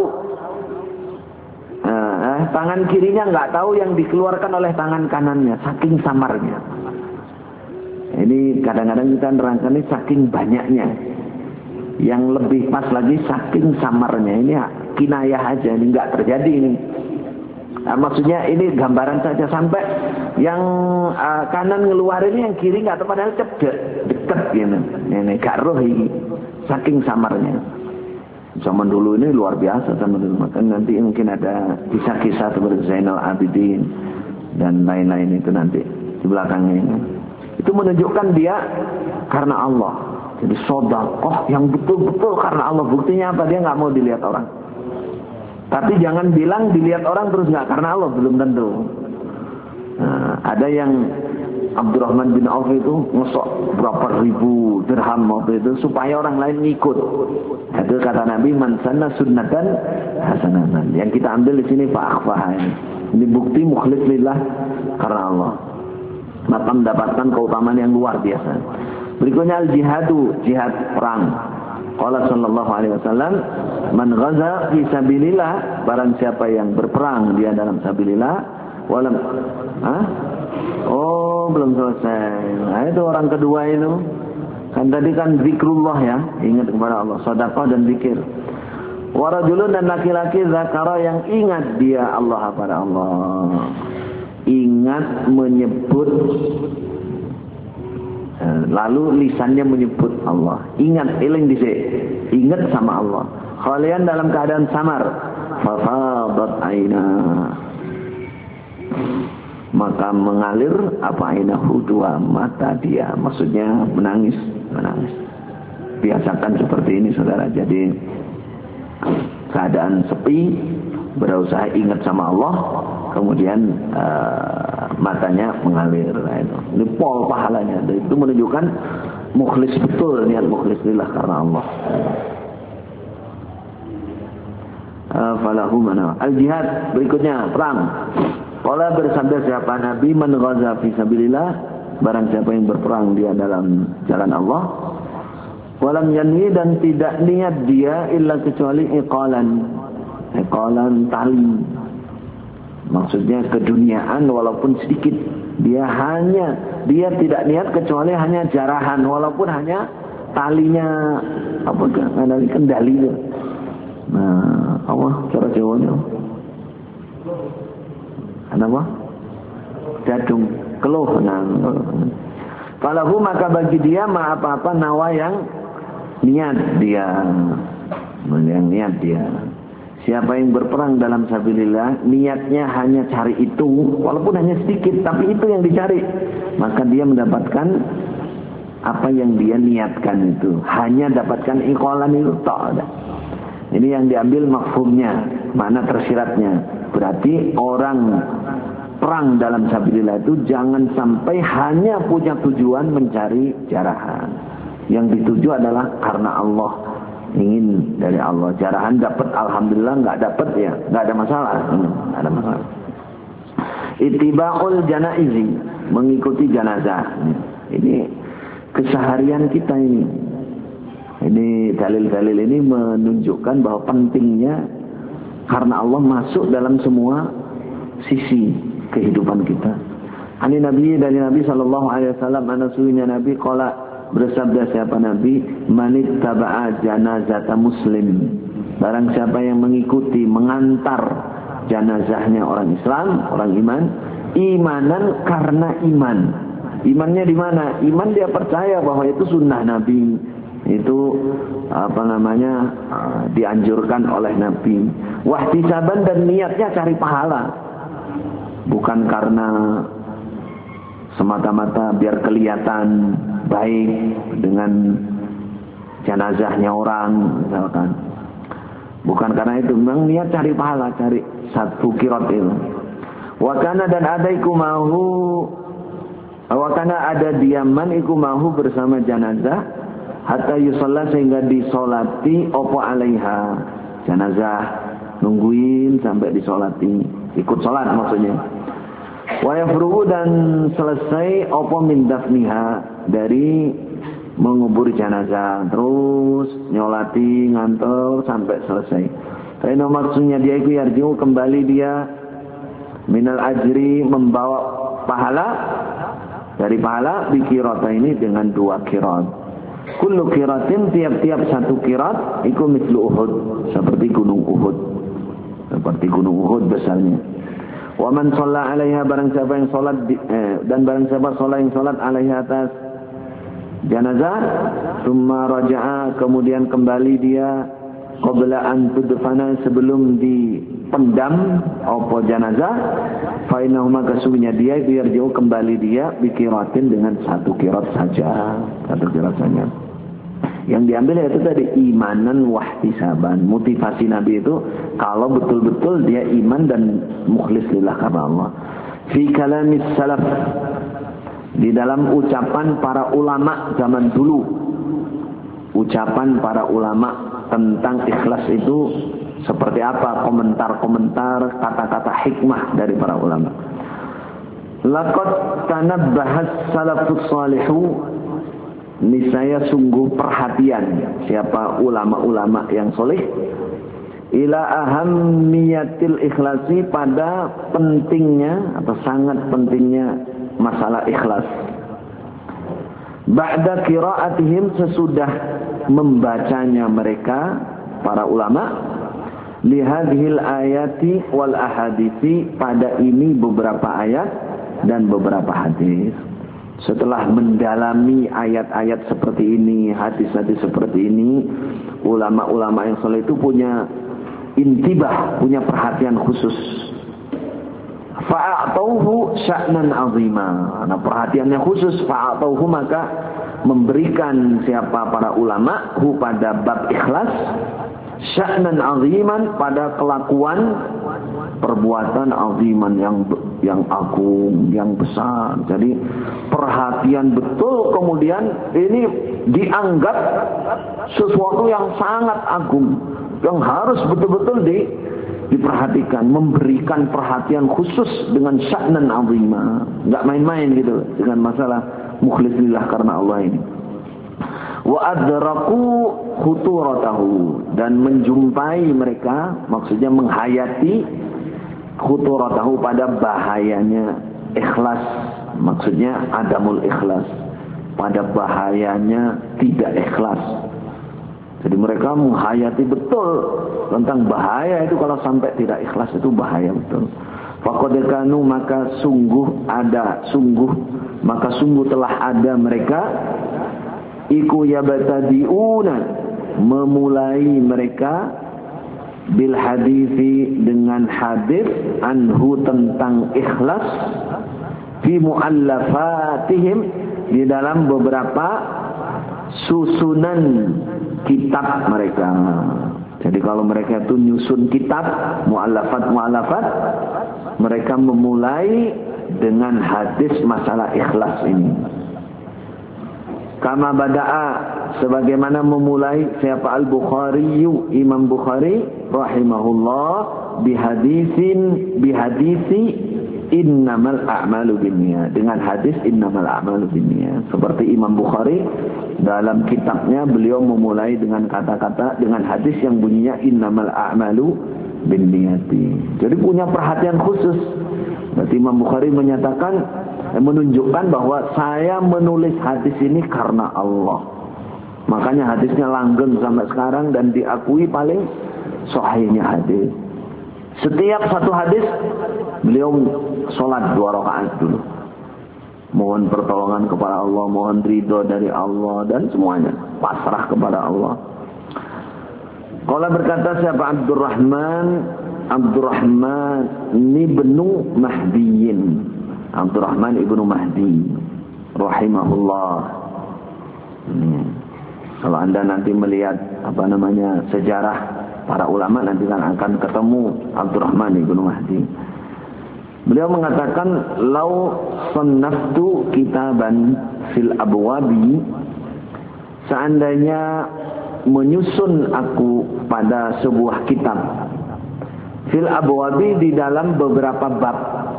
tangan kirinya nggak tahu yang dikeluarkan oleh tangan kanannya, saking samarnya. Ini kadang-kadang kita nerangkan ini saking banyaknya. Yang lebih pas lagi saking samarnya. Ini kinayah aja, ini nggak terjadi ini. Nah, maksudnya ini gambaran saja, sampai yang kanan ngeluarin, yang kiri nggak tahu, padahal deket gitu. Ini gak roh ini, saking samarnya. Zaman dulu ini luar biasa zaman dulu. Maka nanti mungkin ada kisah-kisah seperti Zainal Abidin dan lain-lain itu nanti di belakangnya ini. Itu menunjukkan dia karena Allah. Jadi sedekah yang betul-betul karena Allah. Buktinya apa? Dia nggak mau dilihat orang. Tapi jangan bilang dilihat orang terus nggak karena Allah, belum tentu. Nah, ada yang Abdurrahman bin Auf itu ngosok berapa ribu dirham waktu itu supaya orang lain ngikut. Itu kata Nabi, man sanna sunnatan hasanatan. Yang kita ambil di sini fa'akhfaha ini. Ini bukti mukhlis lillah karena Allah. Maka mendapatkan keutamaan yang luar biasa. Berikutnya al-jihadu, jihad perang. Qala sallallahu alaihi wasallam, man ghaza fi sabilillah, barang siapa yang berperang dia dalam sabilillah, walam belum selesai. Nah, itu orang kedua itu. Kan tadi kan zikrullah ya, ingat kepada Allah, sedekah dan zikir. Wa rajulun, dan laki-laki zakara yang ingat dia Allah kepada Allah. Ingat menyebut, lalu lisannya menyebut Allah. Ingat, eling dhisik. Ingat sama Allah. Khalian, dalam keadaan samar. Fafadat aina, maka mengalir apa ainahu, dua mata dia. Maksudnya menangis. Biasakan seperti ini saudara. Jadi keadaan sepi, berusaha ingat sama Allah, kemudian matanya mengalir. Nah, ini pol pahalanya. Dan itu menunjukkan mukhlis betul, niat mukhlis lillah karena Allah. Falahu mana al-jihad, berikutnya perang. Qala, bersabda siapa Nabi, man ghaza fi sabilillah, barang siapa yang berperang dia dalam jalan Allah, walam yanwi, dan tidak niat dia illa kecuali iqalan tali, maksudnya keduniaan walaupun sedikit. Dia tidak niat kecuali hanya jarahan, walaupun hanya talinya apa kendali itu. Nah, apa cara Jawanya? Apa? Jadung, keluh. Falahu, maka bagi dia ma apa-apa nawa yang niat dia. Siapa yang berperang dalam sabilillah, niatnya hanya cari itu, walaupun hanya sedikit, tapi itu yang dicari, maka dia mendapatkan apa yang dia niatkan itu. Hanya dapatkan iqalan itu tak ada. Ini yang diambil mafhumnya, makna tersiratnya. Berarti orang perang dalam sabilillah itu jangan sampai hanya punya tujuan mencari jarahan. Yang dituju adalah karena Allah, ingin dari Allah. Jarahan dapat, alhamdulillah. Nggak dapat ya nggak ada masalah. Nggak ada masalah. Ittiba'ul janaizi, mengikuti jenazah. Ini keseharian kita ini. Ini dalil-dalil ini menunjukkan bahwa pentingnya karena Allah masuk dalam semua sisi kehidupan kita. Ani Nabi, dari Nabi sallallahu alaihi wasallam, anasunya Nabi qala, bersabda siapa Nabi, manit taba'a janazata muslim, barang siapa yang mengikuti, mengantar janazahnya orang Islam, orang iman, imanan karena iman. Imannya di mana? Iman dia percaya bahwa itu sunnah Nabi, itu dianjurkan oleh Nabi. Wahtisaban, dan niatnya cari pahala, bukan karena semata-mata biar kelihatan baik dengan jenazahnya orang misalkan. Bukan karena itu, memang niat cari pahala, cari satu kirot itu. Wakana, dan ada ikumahu, wakana ada diaman ikumahu bersama jenazah, hatta yusalla, sehingga disolati opo alaiha, jenazah nungguin sampai disolati, ikut sholat maksudnya. Wa yafruhu, dan selesai opo min dafniha, dari mengubur jenazah, terus nyolati ngantor sampai selesai. Tapi maksudnya dia itu yarjiu, kembali dia minal ajri, membawa pahala, dari pahala bikirata ini dengan 2 kirat. Kullu kiratin, tiap-tiap satu kirat, iku mislu Uhud, seperti gunung Uhud. Seperti gunung Uhud besarnya. Wa man shalla 'alaiha, barang siapa yang salat dan barang siapa yang salat 'alaiha, atas jenazah, tsumma raja'a, kemudian kembali dia, qabla an tudfana, sebelum dipendam apa jenazah, fa innahu, maka sesungguhnya dia itu yarji'u, kembali dia bikiratin, dengan 1 kirat saja. 1 kirat saja. Yang diambil itu tadi imanan wahtisaban. Motivasi Nabi itu kalau betul-betul dia iman dan mukhlis lillah karena Allah. Fi kalamis salaf, di dalam ucapan para ulama zaman dulu. Ucapan para ulama tentang ikhlas itu seperti apa, komentar-komentar, kata-kata hikmah dari para ulama. Laqad tanabbahas salafus salihu, niscaya sungguh perhatian siapa ulama-ulama yang soleh ila ahammiyatil ikhlasi, pada pentingnya atau sangat pentingnya masalah ikhlas. Ba'da qiraatihim, sesudah membacanya mereka para ulama, lihadhil ayati wal ahadithi, pada ini beberapa ayat dan beberapa hadis. Setelah mendalami ayat-ayat seperti ini, hadis-hadis seperti ini, ulama-ulama yang soleh itu punya intibah, punya perhatian khusus. Fa'atauhu sya'nan azima. Nah, perhatiannya khusus, fa'atauhu, maka memberikan siapa para ulama hu pada bab ikhlas, sya'nan aziman, pada kelakuan perbuatan aziman yang agung, yang besar. Jadi perhatian betul, kemudian ini dianggap sesuatu yang sangat agung, yang harus betul-betul diperhatikan, memberikan perhatian khusus dengan sya'nan azima. Enggak main-main gitu dengan masalah mukhlis lillah karena Allah ini. Wa adraku khuturatahu, dan menjumpai mereka, maksudnya menghayati khuturatahu, pada bahayanya ikhlas, maksudnya adamul ikhlas, pada bahayanya tidak ikhlas. Jadi mereka menghayati betul tentang bahaya itu kalau sampai tidak ikhlas, itu bahaya betul. Faqad kanu, maka sungguh telah ada mereka iku yabtadiuna, memulai mereka bil hadithi, dengan hadis anhu, tentang ikhlas, fi muallafatihim, di dalam beberapa susunan kitab mereka. Jadi kalau mereka itu nyusun kitab muallafat, mereka memulai dengan hadis masalah ikhlas ini. Kama bada'a, sebagaimana memulai siapa Al-Bukhari, Imam Bukhari rahimahullah, bihadisi innamal a'malu binniyat, dengan hadis innamal a'malu binniyat. Seperti Imam Bukhari dalam kitabnya, beliau memulai dengan kata-kata, dengan hadis yang bunyinya innamal a'malu binniyati. Jadi punya perhatian khusus. Berarti Imam Bukhari menunjukkan bahwa saya menulis hadis ini karena Allah. Makanya hadisnya langgeng sampai sekarang dan diakui paling sahihnya hadis. Setiap satu hadis beliau sholat 2 rakaat dulu, mohon pertolongan kepada Allah, mohon ridho dari Allah, dan semuanya pasrah kepada Allah. Qala, berkata siapa Abdurrahman ibnu Mahdiin, Abdurrahman ibnu Mahdi rahimahullah. Kalau Anda nanti melihat sejarah para ulama, nanti akan ketemu Abdurrahman ibnu Mahdi. Beliau mengatakan, lau sannaftu kitaban fil abwabi, seandainya menyusun aku pada sebuah kitab, fil abwabi, di dalam beberapa bab.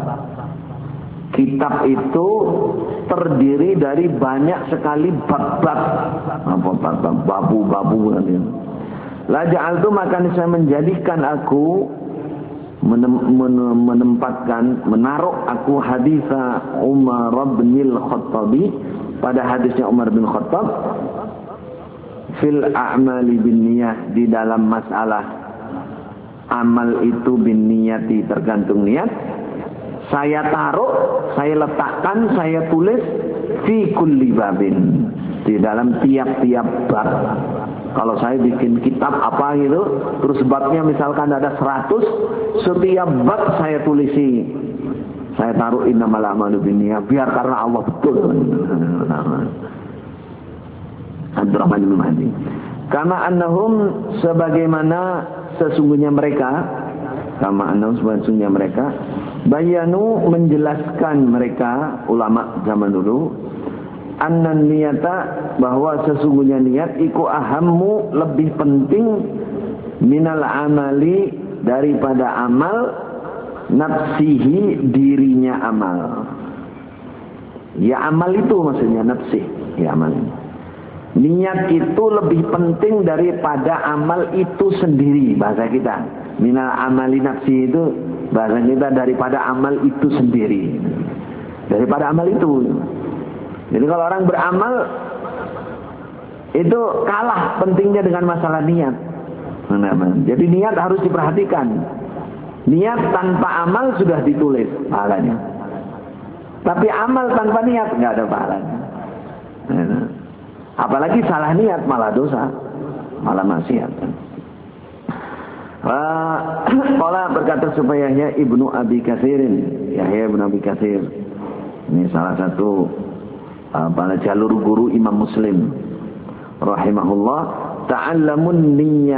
Kitab itu terdiri dari banyak sekali bab-bab, babu-babu. La ja'altu, maka saya menjadikan aku, menaruh aku haditha Umar bin Khattabi, pada hadisnya Umar bin Khattab, fil a'mali bin niyah, di dalam masalah amal itu bin niyati, tergantung niat. Saya taruh, saya letakkan, saya tulis fi kulli babin, di dalam tiap-tiap bab. Kalau saya bikin kitab apa gitu, terus babnya misalkan ada 100, setiap bab saya tulisi, saya taruh innamal a'malu binniyat, biar karena Allah betul. Abdurrahman bin Mahdi. Kama annahum, sebagaimana sesungguhnya mereka, bayanu, menjelaskan mereka ulama zaman dulu, annan niyata, bahwa sesungguhnya niat iku ahammu, lebih penting, minal amali, daripada amal, nafsihi, dirinya amal. Ya amal itu maksudnya nafsih, ya amal. Niat itu lebih penting daripada amal itu sendiri, bahasa kita. Minal amali nafsi itu bahasa kita, daripada amal itu sendiri. Daripada amal itu. Jadi kalau orang beramal itu kalah pentingnya dengan masalah niat. Jadi niat harus diperhatikan. Niat tanpa amal sudah ditulis pahalanya. Tapi amal tanpa niat nggak ada pahalanya. Apalagi salah niat malah dosa, malah maksiat. Qala berkata supayanya Ibnu Abi Katsirin, Yahya bin Abi Katsir. Ini salah satu pada jalur guru Imam Muslim rahimahullah. Ta'allamun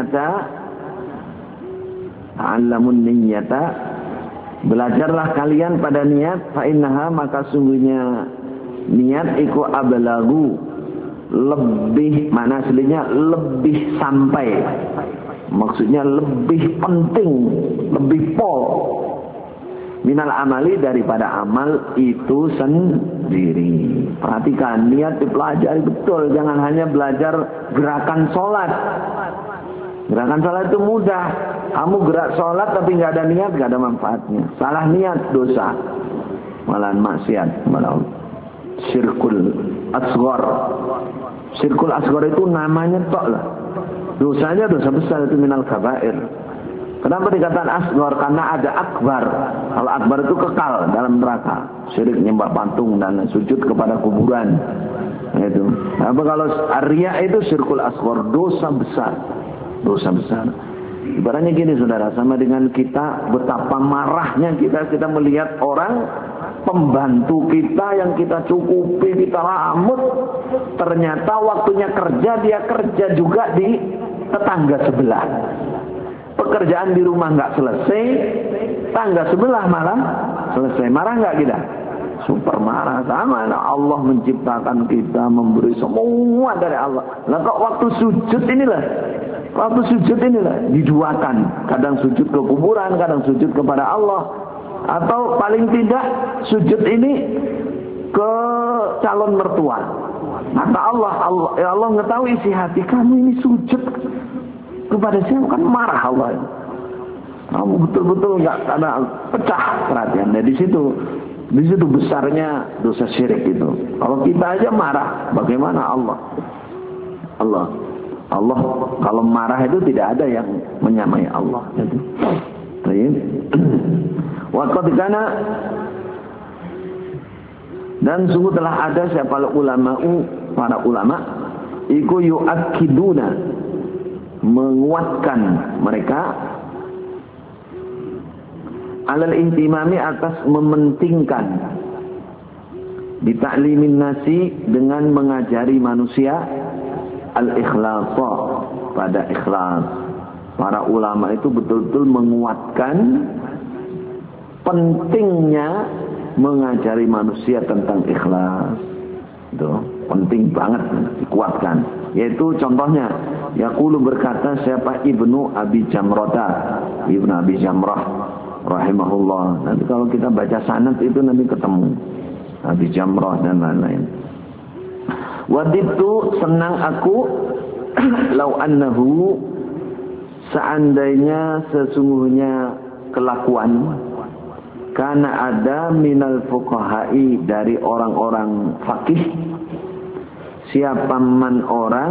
niyyata, belajarlah kalian pada niat, fa innaha, maka sungguhnya niat iku ablagu, lebih, mana aslinya lebih sampai, maksudnya lebih penting, lebih pol minal amali, daripada amal itu sendiri. Perhatikan, niat dipelajari betul, jangan hanya belajar gerakan sholat. Gerakan sholat itu mudah, kamu gerak sholat tapi nggak ada niat, nggak ada manfaatnya. Salah niat dosa, malahan maksiat, malah syirkul asghar. Syirkul asghar itu namanya tok lah. Dosanya dosa besar, itu minal kabair. Kenapa dikatakan asghar? Karena ada akbar. Kalau akbar itu kekal dalam neraka. Syirik, nyembah patung dan sujud kepada kuburan. Itu. Apa kalau riya itu syirkul asghar, dosa besar. Dosa besar. Ibaratnya gini saudara, sama dengan kita, betapa marahnya kita melihat orang pembantu kita yang kita cukupi, kita lamut, ternyata waktunya kerja, dia kerja juga di tetangga sebelah. Pekerjaan di rumah nggak selesai, tangga sebelah malah selesai. Marah nggak kita? Super marah. Sama, Allah menciptakan kita, memberi semua dari Allah. Nah kok waktu sujud inilah diduakan. Kadang sujud ke kuburan, kadang sujud kepada Allah, atau paling tidak sujud ini ke calon mertua. Maka Allah mengetahui isi hati kamu, ini sujud kepada siapa, kan marah Allah. Kamu betul-betul nggak ada, pecah perhatian. Nah, di situ besarnya dosa syirik itu. Kalau kita aja marah, bagaimana Allah kalau marah itu tidak ada yang menyamai Allah. Itu. Waqad kana, dan sungguh telah ada siapa para ulama iku yu'akkiduna, menguatkan mereka alal ihtimami, atas mementingkan bita'limin nasi, dengan mengajari manusia al-ikhlasa, pada ikhlas. Para ulama itu betul-betul menguatkan pentingnya mengajari manusia tentang ikhlas. Itu penting banget dikuatkan. Yaitu contohnya, yaqulu, berkata siapa, Ibnu Abi Jamrah rahimahullah. Nanti kalau kita baca sanad itu nanti ketemu Abi Jamrah dan lain-lain. Wadidtu, senang aku, lau annahu, seandainya sesungguhnya kelakuan, karena ada minal fuqahai, dari orang-orang fakih, siapa man orang,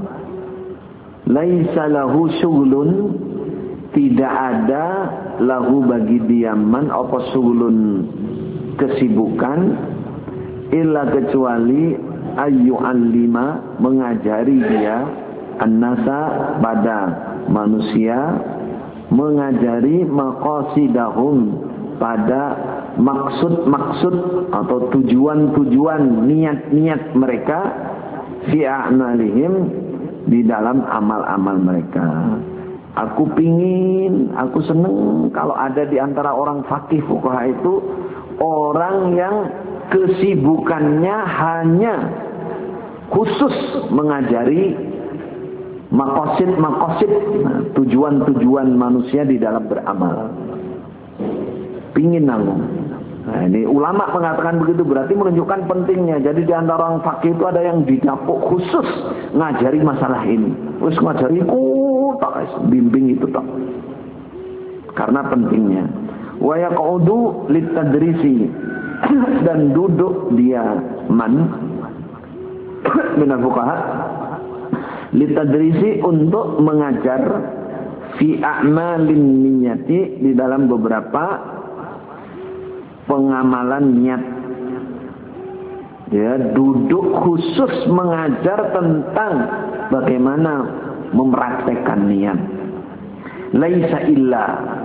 laisa lahu syughlun, tidak ada lahu bagi dia man apa syughlun, kesibukan, illa kecuali ayu allima, mengajari dia, annasa, pada manusia, mengajari maqasidahum, pada maksud-maksud atau tujuan-tujuan, niat-niat mereka, fi a'malihim, di dalam amal-amal mereka. Aku seneng kalau ada di antara orang fakih fuqaha itu orang yang kesibukannya hanya khusus mengajari maqasid, tujuan-tujuan manusia di dalam beramal. Pingin aku Nah, ini ulama mengatakan begitu, berarti menunjukkan pentingnya. Jadi di antara orang fakih itu ada yang didapuk khusus ngajari masalah ini. Terus ngajari bimbing itu tak. Karena pentingnya. Wa yaqudu litadrisi dan duduk dia minal fuqaha litadrisi untuk mengajar fi a'malin niyati di dalam beberapa pengamalan niat. Ya, duduk khusus mengajar tentang bagaimana mempraktekkan niat. Laisa illa,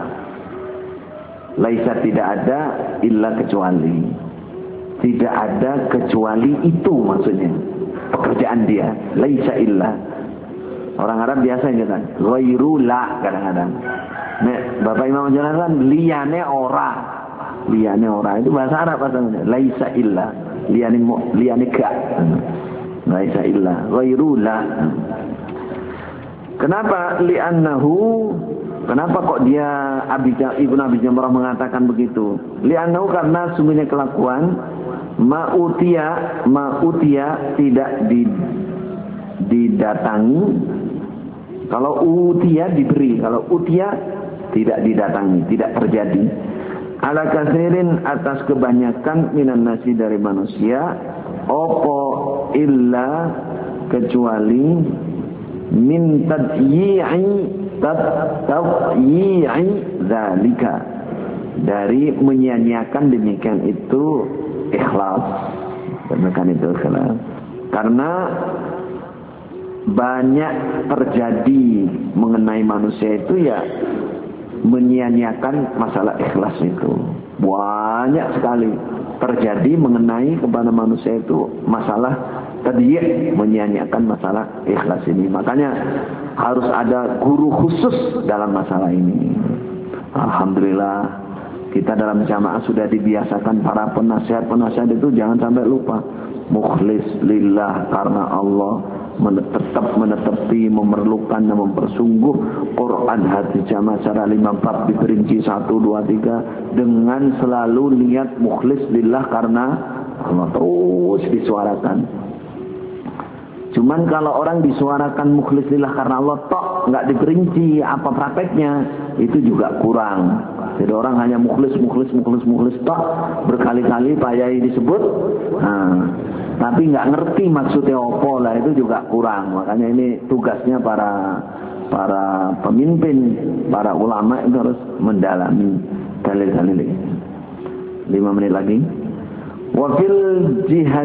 laisa tidak ada illa kecuali, tidak ada kecuali itu maksudnya pekerjaan dia. Laisa illa, orang Arab biasa kan ghairu la kadang-kadang. Nek Bapak Imam menjelaskan liyane ora, liyane ora itu bahasa Arab bahasanya. Laisa illa, liyane gak. Laisa illa ghairu la. Kenapa? Li'annahu, kenapa kok dia Ibnu Abi Jamrah mengatakan begitu? Li'annahu karena sungguhnya kelakuan ma'utia tidak didatangi. Kalau utia diberi, kalau utia tidak didatangi, tidak terjadi. Ala kasirin atas kebanyakan minan nasi dari manusia, opo illa kecuali min tadyi'i dzalika, dari menyia-nyiakan demikian itu ikhlas. Demikian itu ikhlas. Karena banyak terjadi mengenai manusia itu ya menyia-nyiakan masalah ikhlas itu. Banyak sekali terjadi mengenai kepada manusia itu masalah tadyi', menyia-nyiakan masalah ikhlas ini. Makanya harus ada guru khusus dalam masalah ini. Alhamdulillah kita dalam jamaah sudah dibiasakan para penasihat itu jangan sampai lupa mukhlis lillah, karena Allah, tetap menetepi, memerlukan dan mempersungguh Quran hadis jamaah secara 5 bab diperinci 1, 2, 3 dengan selalu niat mukhlis lillah karena Allah, terus disuarakan. Cuman kalau orang disuarakan mukhlis lillah karena Allah tok, nggak diperinci apa prakteknya, itu juga kurang. Jadi orang hanya mukhlis tok, berkali-kali Pak Yai disebut, tapi nggak ngerti maksudnya apa lah, itu juga kurang. Makanya ini tugasnya para pemimpin, para ulama itu harus mendalami dalil-dalil ini. 5 menit lagi. Wafil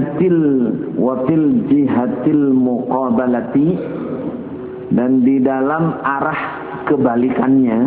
jihatil muqabalati, dan di dalam arah kebalikannya,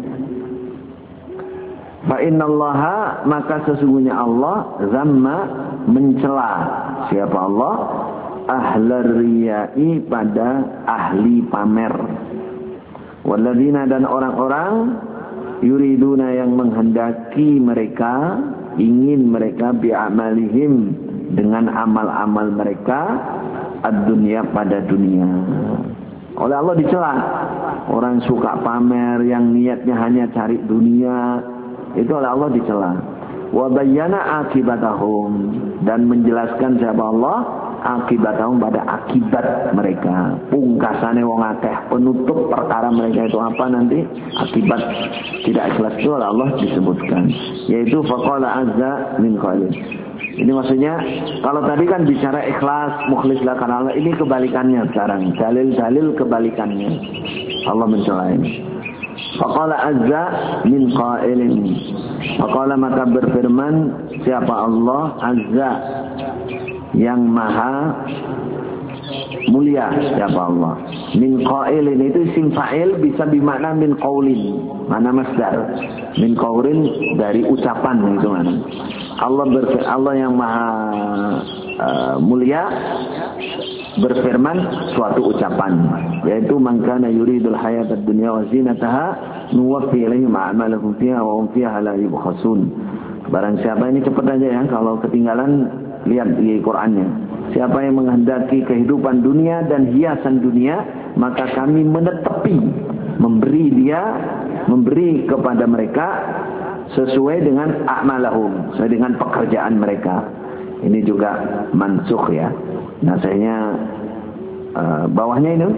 fa innallaha, maka sesungguhnya Allah zamma, mencela siapa Allah, ahlar riyai, pada ahli pamer, walladzina, dan orang-orang yuriduna yang menghendaki mereka, ingin mereka bi'amalihim, dengan amal-amal mereka, ad-dunya, pada dunia. Oleh Allah dicela orang suka pamer yang niatnya hanya cari dunia, itu oleh Allah dicela. Wa bayyana akibatahum, dan menjelaskan siapa Allah akibatahum, pada akibat mereka, pungkasane wong akeh, penutup perkara mereka itu apa nanti, akibat tidak ikhlas itu oleh Allah disebutkan, yaitu faqala azza min qailin. Ini maksudnya kalau tadi kan bicara ikhlas mukhlis lah karena Allah, ini kebalikannya sekarang, dalil-dalil kebalikannya. Allah mencela ini. Faqala azza min qailin, faqala, maka berfirman siapa Allah azza, yang maha mulia, siapa Allah. Min qailin itu isim fa'il, bisa bermakna min qaulin, mana masdar. Min qaulin dari ucapan, itu mana. Allah yang maha mulia berfirman suatu ucapan, yaitu man kana yuridul hayatad dunya wa zinataha nuwaffi ilaihim a'malahum fiha wa hum fiha la yubkhasun. Barang siapa, ini cepat aja ya, kalau ketinggalan lihat di Qur'annya. Siapa yang menghendaki kehidupan dunia dan hiasan dunia, maka kami menetepi, memberi kepada mereka sesuai dengan a'malahum, sesuai dengan pekerjaan mereka. Ini juga mansukh ya. Nasihnya bawahnya itu.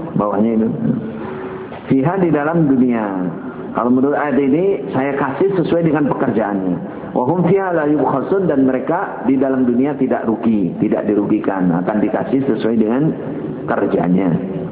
Fiha di dalam dunia. Kalau menurut ayat ini saya kasih sesuai dengan pekerjaannya. Wa hum fiha la yubkhasun, dan mereka di dalam dunia tidak rugi, tidak dirugikan, akan dikasih sesuai dengan kerjanya.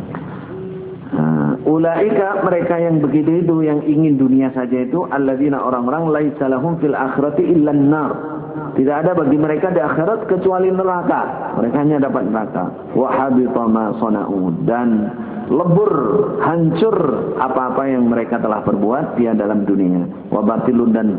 Ulaika, mereka yang begitu itu, yang ingin dunia saja itu, alladzina, orang-orang laisa lahum fil akhirati illan nar. Tidak ada bagi mereka di akhirat kecuali neraka. Mereka hanya dapat neraka. Wa habita ma sana'u, dan lebur, hancur apa-apa yang mereka telah perbuat dia dalam dunia. Wa batilun, dan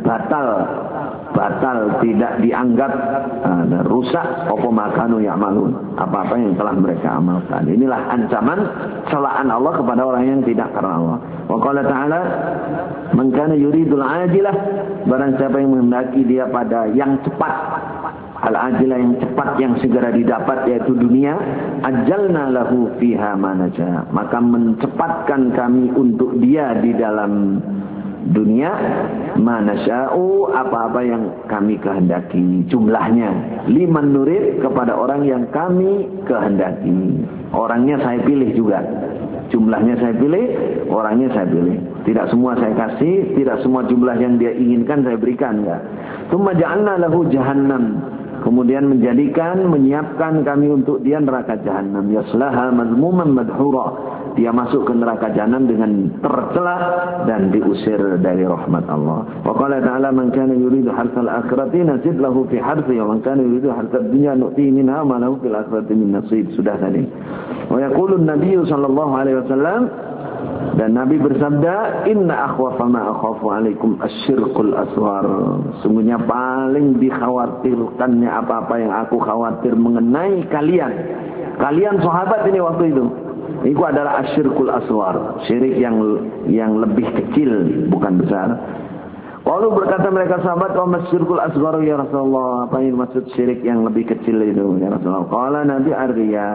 batal tidak dianggap rusak apa makanu ya'malun, apa-apa yang telah mereka amalkan. Inilah ancaman celaan Allah kepada orang yang tidak karena Allah. Wa qala ta'ala, man kana yuridul ajilah, barang siapa yang menghendaki dia pada yang cepat, al-ajilah yang cepat, yang segera didapat, yaitu dunia, ajalna lahu fiha ma nasha, maka mencepatkan kami untuk dia di dalam dunia ma nasya'u, apa-apa yang kami kehendaki, jumlahnya liman nurid, kepada orang yang kami kehendaki. Orangnya saya pilih juga, jumlahnya saya pilih, orangnya saya pilih. Tidak semua saya kasih, tidak semua jumlah yang dia inginkan saya berikan, enggak. Tsumma ja'alna lahu jahannam, kemudian menyiapkan kami untuk dia neraka jahanam. Yaslaha mazmuman madhura, dia masuk ke neraka jahanam dengan tercela dan diusir dari rahmat Allah. Wa qala ta'ala, man kana yuridu harsal akhirati nazid lahu fi harthi, wa man kana yuridu harsad dunya nu'tihi minha ma lahu fil akhirati min nasib. Sudah tadi. Wa yaqulu an-nabiy sallallahu alaihi wasallam, dan Nabi bersabda, inna akhwafa ma akhafu alaikum asyirkul asghar, sungguhnya paling dikhawatirkannya apa-apa yang aku khawatir mengenai kalian sahabat ini waktu itu adalah asyirkul asghar, syirik yang lebih kecil, bukan besar. Lalu berkata mereka sahabat, wa masyirkul asghar ya Rasulullah, apa yang maksud syirik yang lebih kecil itu ya Rasulullah? Qala Nabi, ar-riya,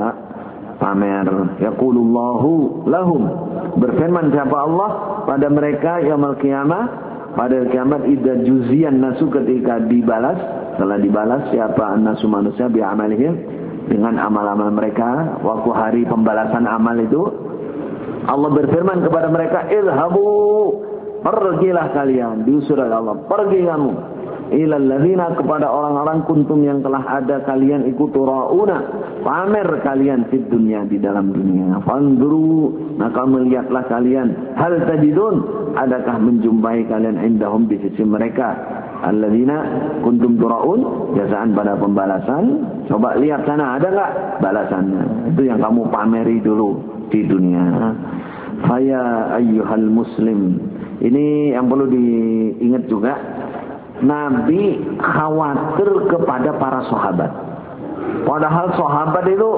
pamer. Yaqulullahu lahum, berfirman siapa Allah pada mereka yaumul qiyamah, pada kiamat, idza juziyan nasu, ketika dibalas, setelah dibalas siapa nasu, manusia, bi amalihim, dengan amal-amal mereka. Waktu hari pembalasan amal itu, Allah berfirman kepada mereka, irhabu, pergilah kalian, diusir oleh Allah, pergi kamu, ilal ladzina, kepada orang-orang kuntum yang telah ada kalian ikut turauna, pamer kalian di dunia, di dalam dunia. Fanduru, maka melihatlah kalian, hal tajidun, adakah menjumpai kalian indahum, di sisi mereka, alladzina kuntum turaun, jasaan pada pembalasan. Coba lihat sana, ada enggak balasannya? Itu yang kamu pameri dulu di dunia. Faya ayyuhal muslim, ini yang perlu diingat juga. Nabi khawatir kepada para sahabat. Padahal sahabat itu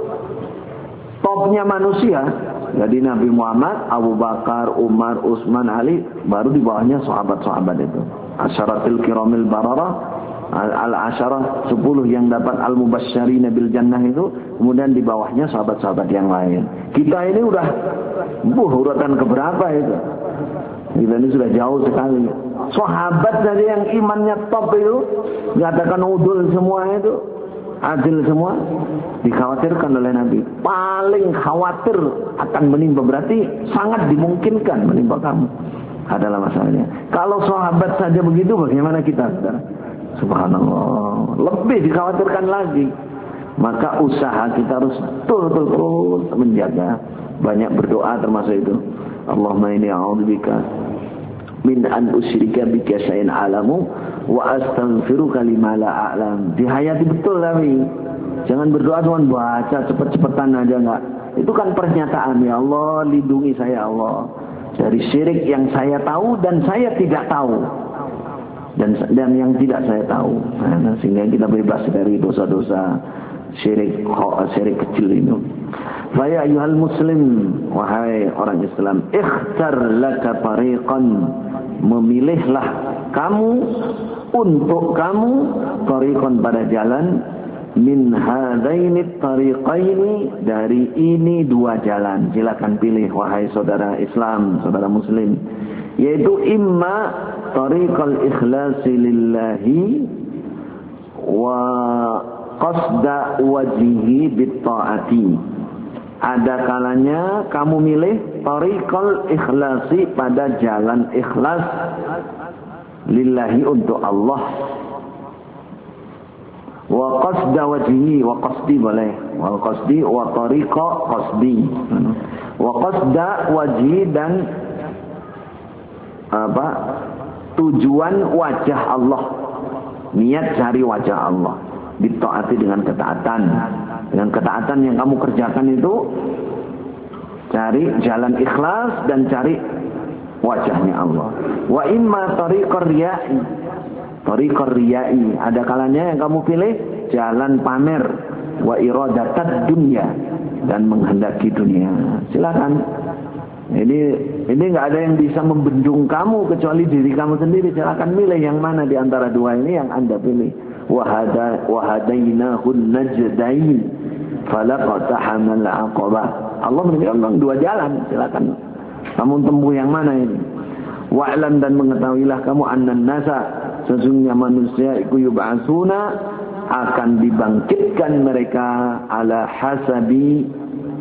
topnya manusia. Jadi Nabi Muhammad, Abu Bakar, Umar, Utsman, Ali, baru di bawahnya sahabat-sahabat itu. Asyaratil kiramil bararah, al-asyarah 10 yang dapat al-mubasysyirina bil jannah itu, kemudian di bawahnya sahabat-sahabat yang lain. Kita ini udah urutan keberapa itu? Kita ini sudah jauh sekali. Sahabat saja yang imannya top itu, dikatakan udul semua itu, adil semua, dikhawatirkan oleh Nabi. Paling khawatir akan menimpa, berarti sangat dimungkinkan menimpa kamu. Adalah masalahnya. Kalau sahabat saja begitu, bagaimana kita, saudara? Subhanallah, lebih dikhawatirkan lagi. Maka usaha kita harus terus menjaga, banyak berdoa termasuk itu. Allahumma inni a'udzubika min an usyrika bika syai'an a'lamu wa astaghfiruka lima la a'lam. Dihayati betul tapi jangan berdoa cuma baca cepet-cepetan aja, enggak. Itu kan pernyataan, ya Allah lindungi saya Allah dari syirik yang saya tahu dan saya tidak tahu, dan yang tidak saya tahu. Nah, sehingga kita bebas dari dosa-dosa syirik kecil itu. Fa ya ayyuhal muslim, wahai orang Islam, ikhtar laka tariqan, memilihlah kamu untuk kamu, tariqan pada jalan, min hadaini tariqaini, dari ini dua jalan. Silakan pilih wahai saudara Islam, saudara muslim, yaitu imma tariqal ikhlasi lillahi wa qasda wajhihi bitta'ati. Ada kalanya kamu milih tariqal ikhlasi, pada jalan ikhlas, lillahi untuk Allah, wa qasda wajhihi, wa qasdi boleh, wa qasdi wa tariqa qasdi, wa qasda wajhi, dan tujuan wajah Allah, niat cari wajah Allah, ditaati dengan ketaatan. Dengan ketaatan yang kamu kerjakan itu cari jalan ikhlas dan cari wajahnya Allah. Wa imma tariqar riya'i, tariqar riya'i, ada kalanya yang kamu pilih jalan pamer, wa iradatad dunya, dan menghendaki dunia. Silakan. Ini nggak ada yang bisa membendung kamu kecuali diri kamu sendiri. Silakan milih yang mana di antara dua ini yang Anda pilih. Wahadainahun najdain falaqtahamal aqabah. Allah menunjukkan dua jalan. Silakan kamu tempuh yang mana ini. Wa'lam, dan mengetahuilah kamu annan nasa, sesungguhnya manusia iku yub'atsuna, akan dibangkitkan mereka ala hasabi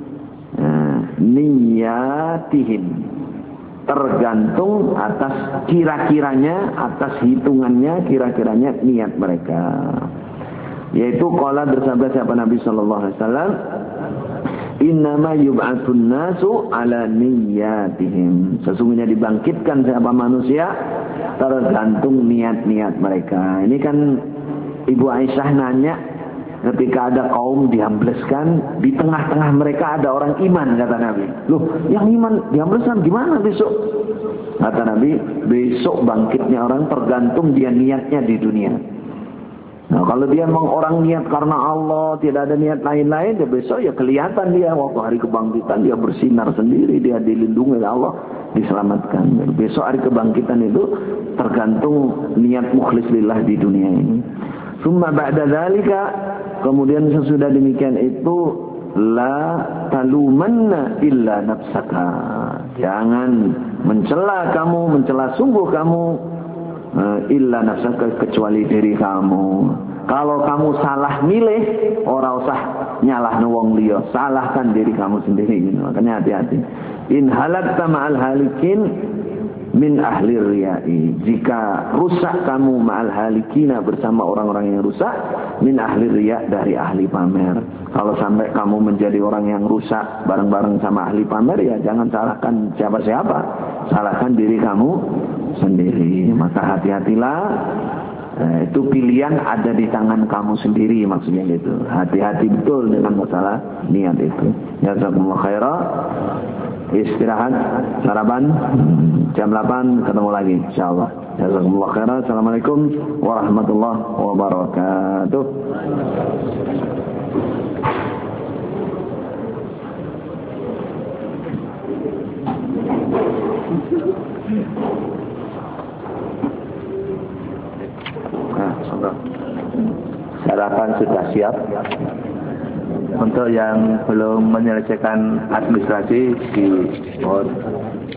niyatihim, tergantung atas kira-kiranya, atas hitungannya, kira-kiranya niat mereka. Yaitu qala, bersabda siapa Nabi sallallahu alaihi wasallam, innama yub'atsun nasu ala niyatihim, sesungguhnya dibangkitkan siapa manusia tergantung niat-niat mereka. Ini kan Ibu Aisyah nanya, ketika ada kaum diambleskan, di tengah-tengah mereka ada orang iman, kata Nabi. Loh, yang iman diambleskan gimana besok? Kata Nabi, besok bangkitnya orang tergantung dia niatnya di dunia. Nah, kalau dia memang orang niat karena Allah, tidak ada niat lain-lain, ya besok ya kelihatan dia waktu hari kebangkitan, dia bersinar sendiri, dia dilindungi oleh Allah, diselamatkan. Besok hari kebangkitan itu tergantung niat mukhlis lillah di dunia ini. Summa ba'da dzalika, kemudian sesudah demikian itu, la talumanna illa nafsaka, jangan mencela kamu, mencela sungguh kamu, illa nafsaka, kecuali diri kamu. Kalau kamu salah milih, ora usah nyalahno wong liya, salahkan diri kamu sendiri gitu. Makanya hati-hati. In halakta ma'al halikin min ahli riya'i, jika rusak kamu ma'al halikina, bersama orang-orang yang rusak, min ahli riya', dari ahli pamer. Kalau sampai kamu menjadi orang yang rusak bareng-bareng sama ahli pamer, ya jangan salahkan siapa-siapa, salahkan diri kamu sendiri. Maka hati-hatilah, itu pilihan ada di tangan kamu sendiri, maksudnya gitu. Hati-hati betul dengan masalah niat itu. Jazakumullah khairan. Istirahat, sarapan, jam 8 ketemu lagi insyaallah. Jazakumullah khairan. Assalamualaikum warahmatullahi wabarakatuh. Sarapan sudah siap. Untuk yang belum menyelesaikan administrasi di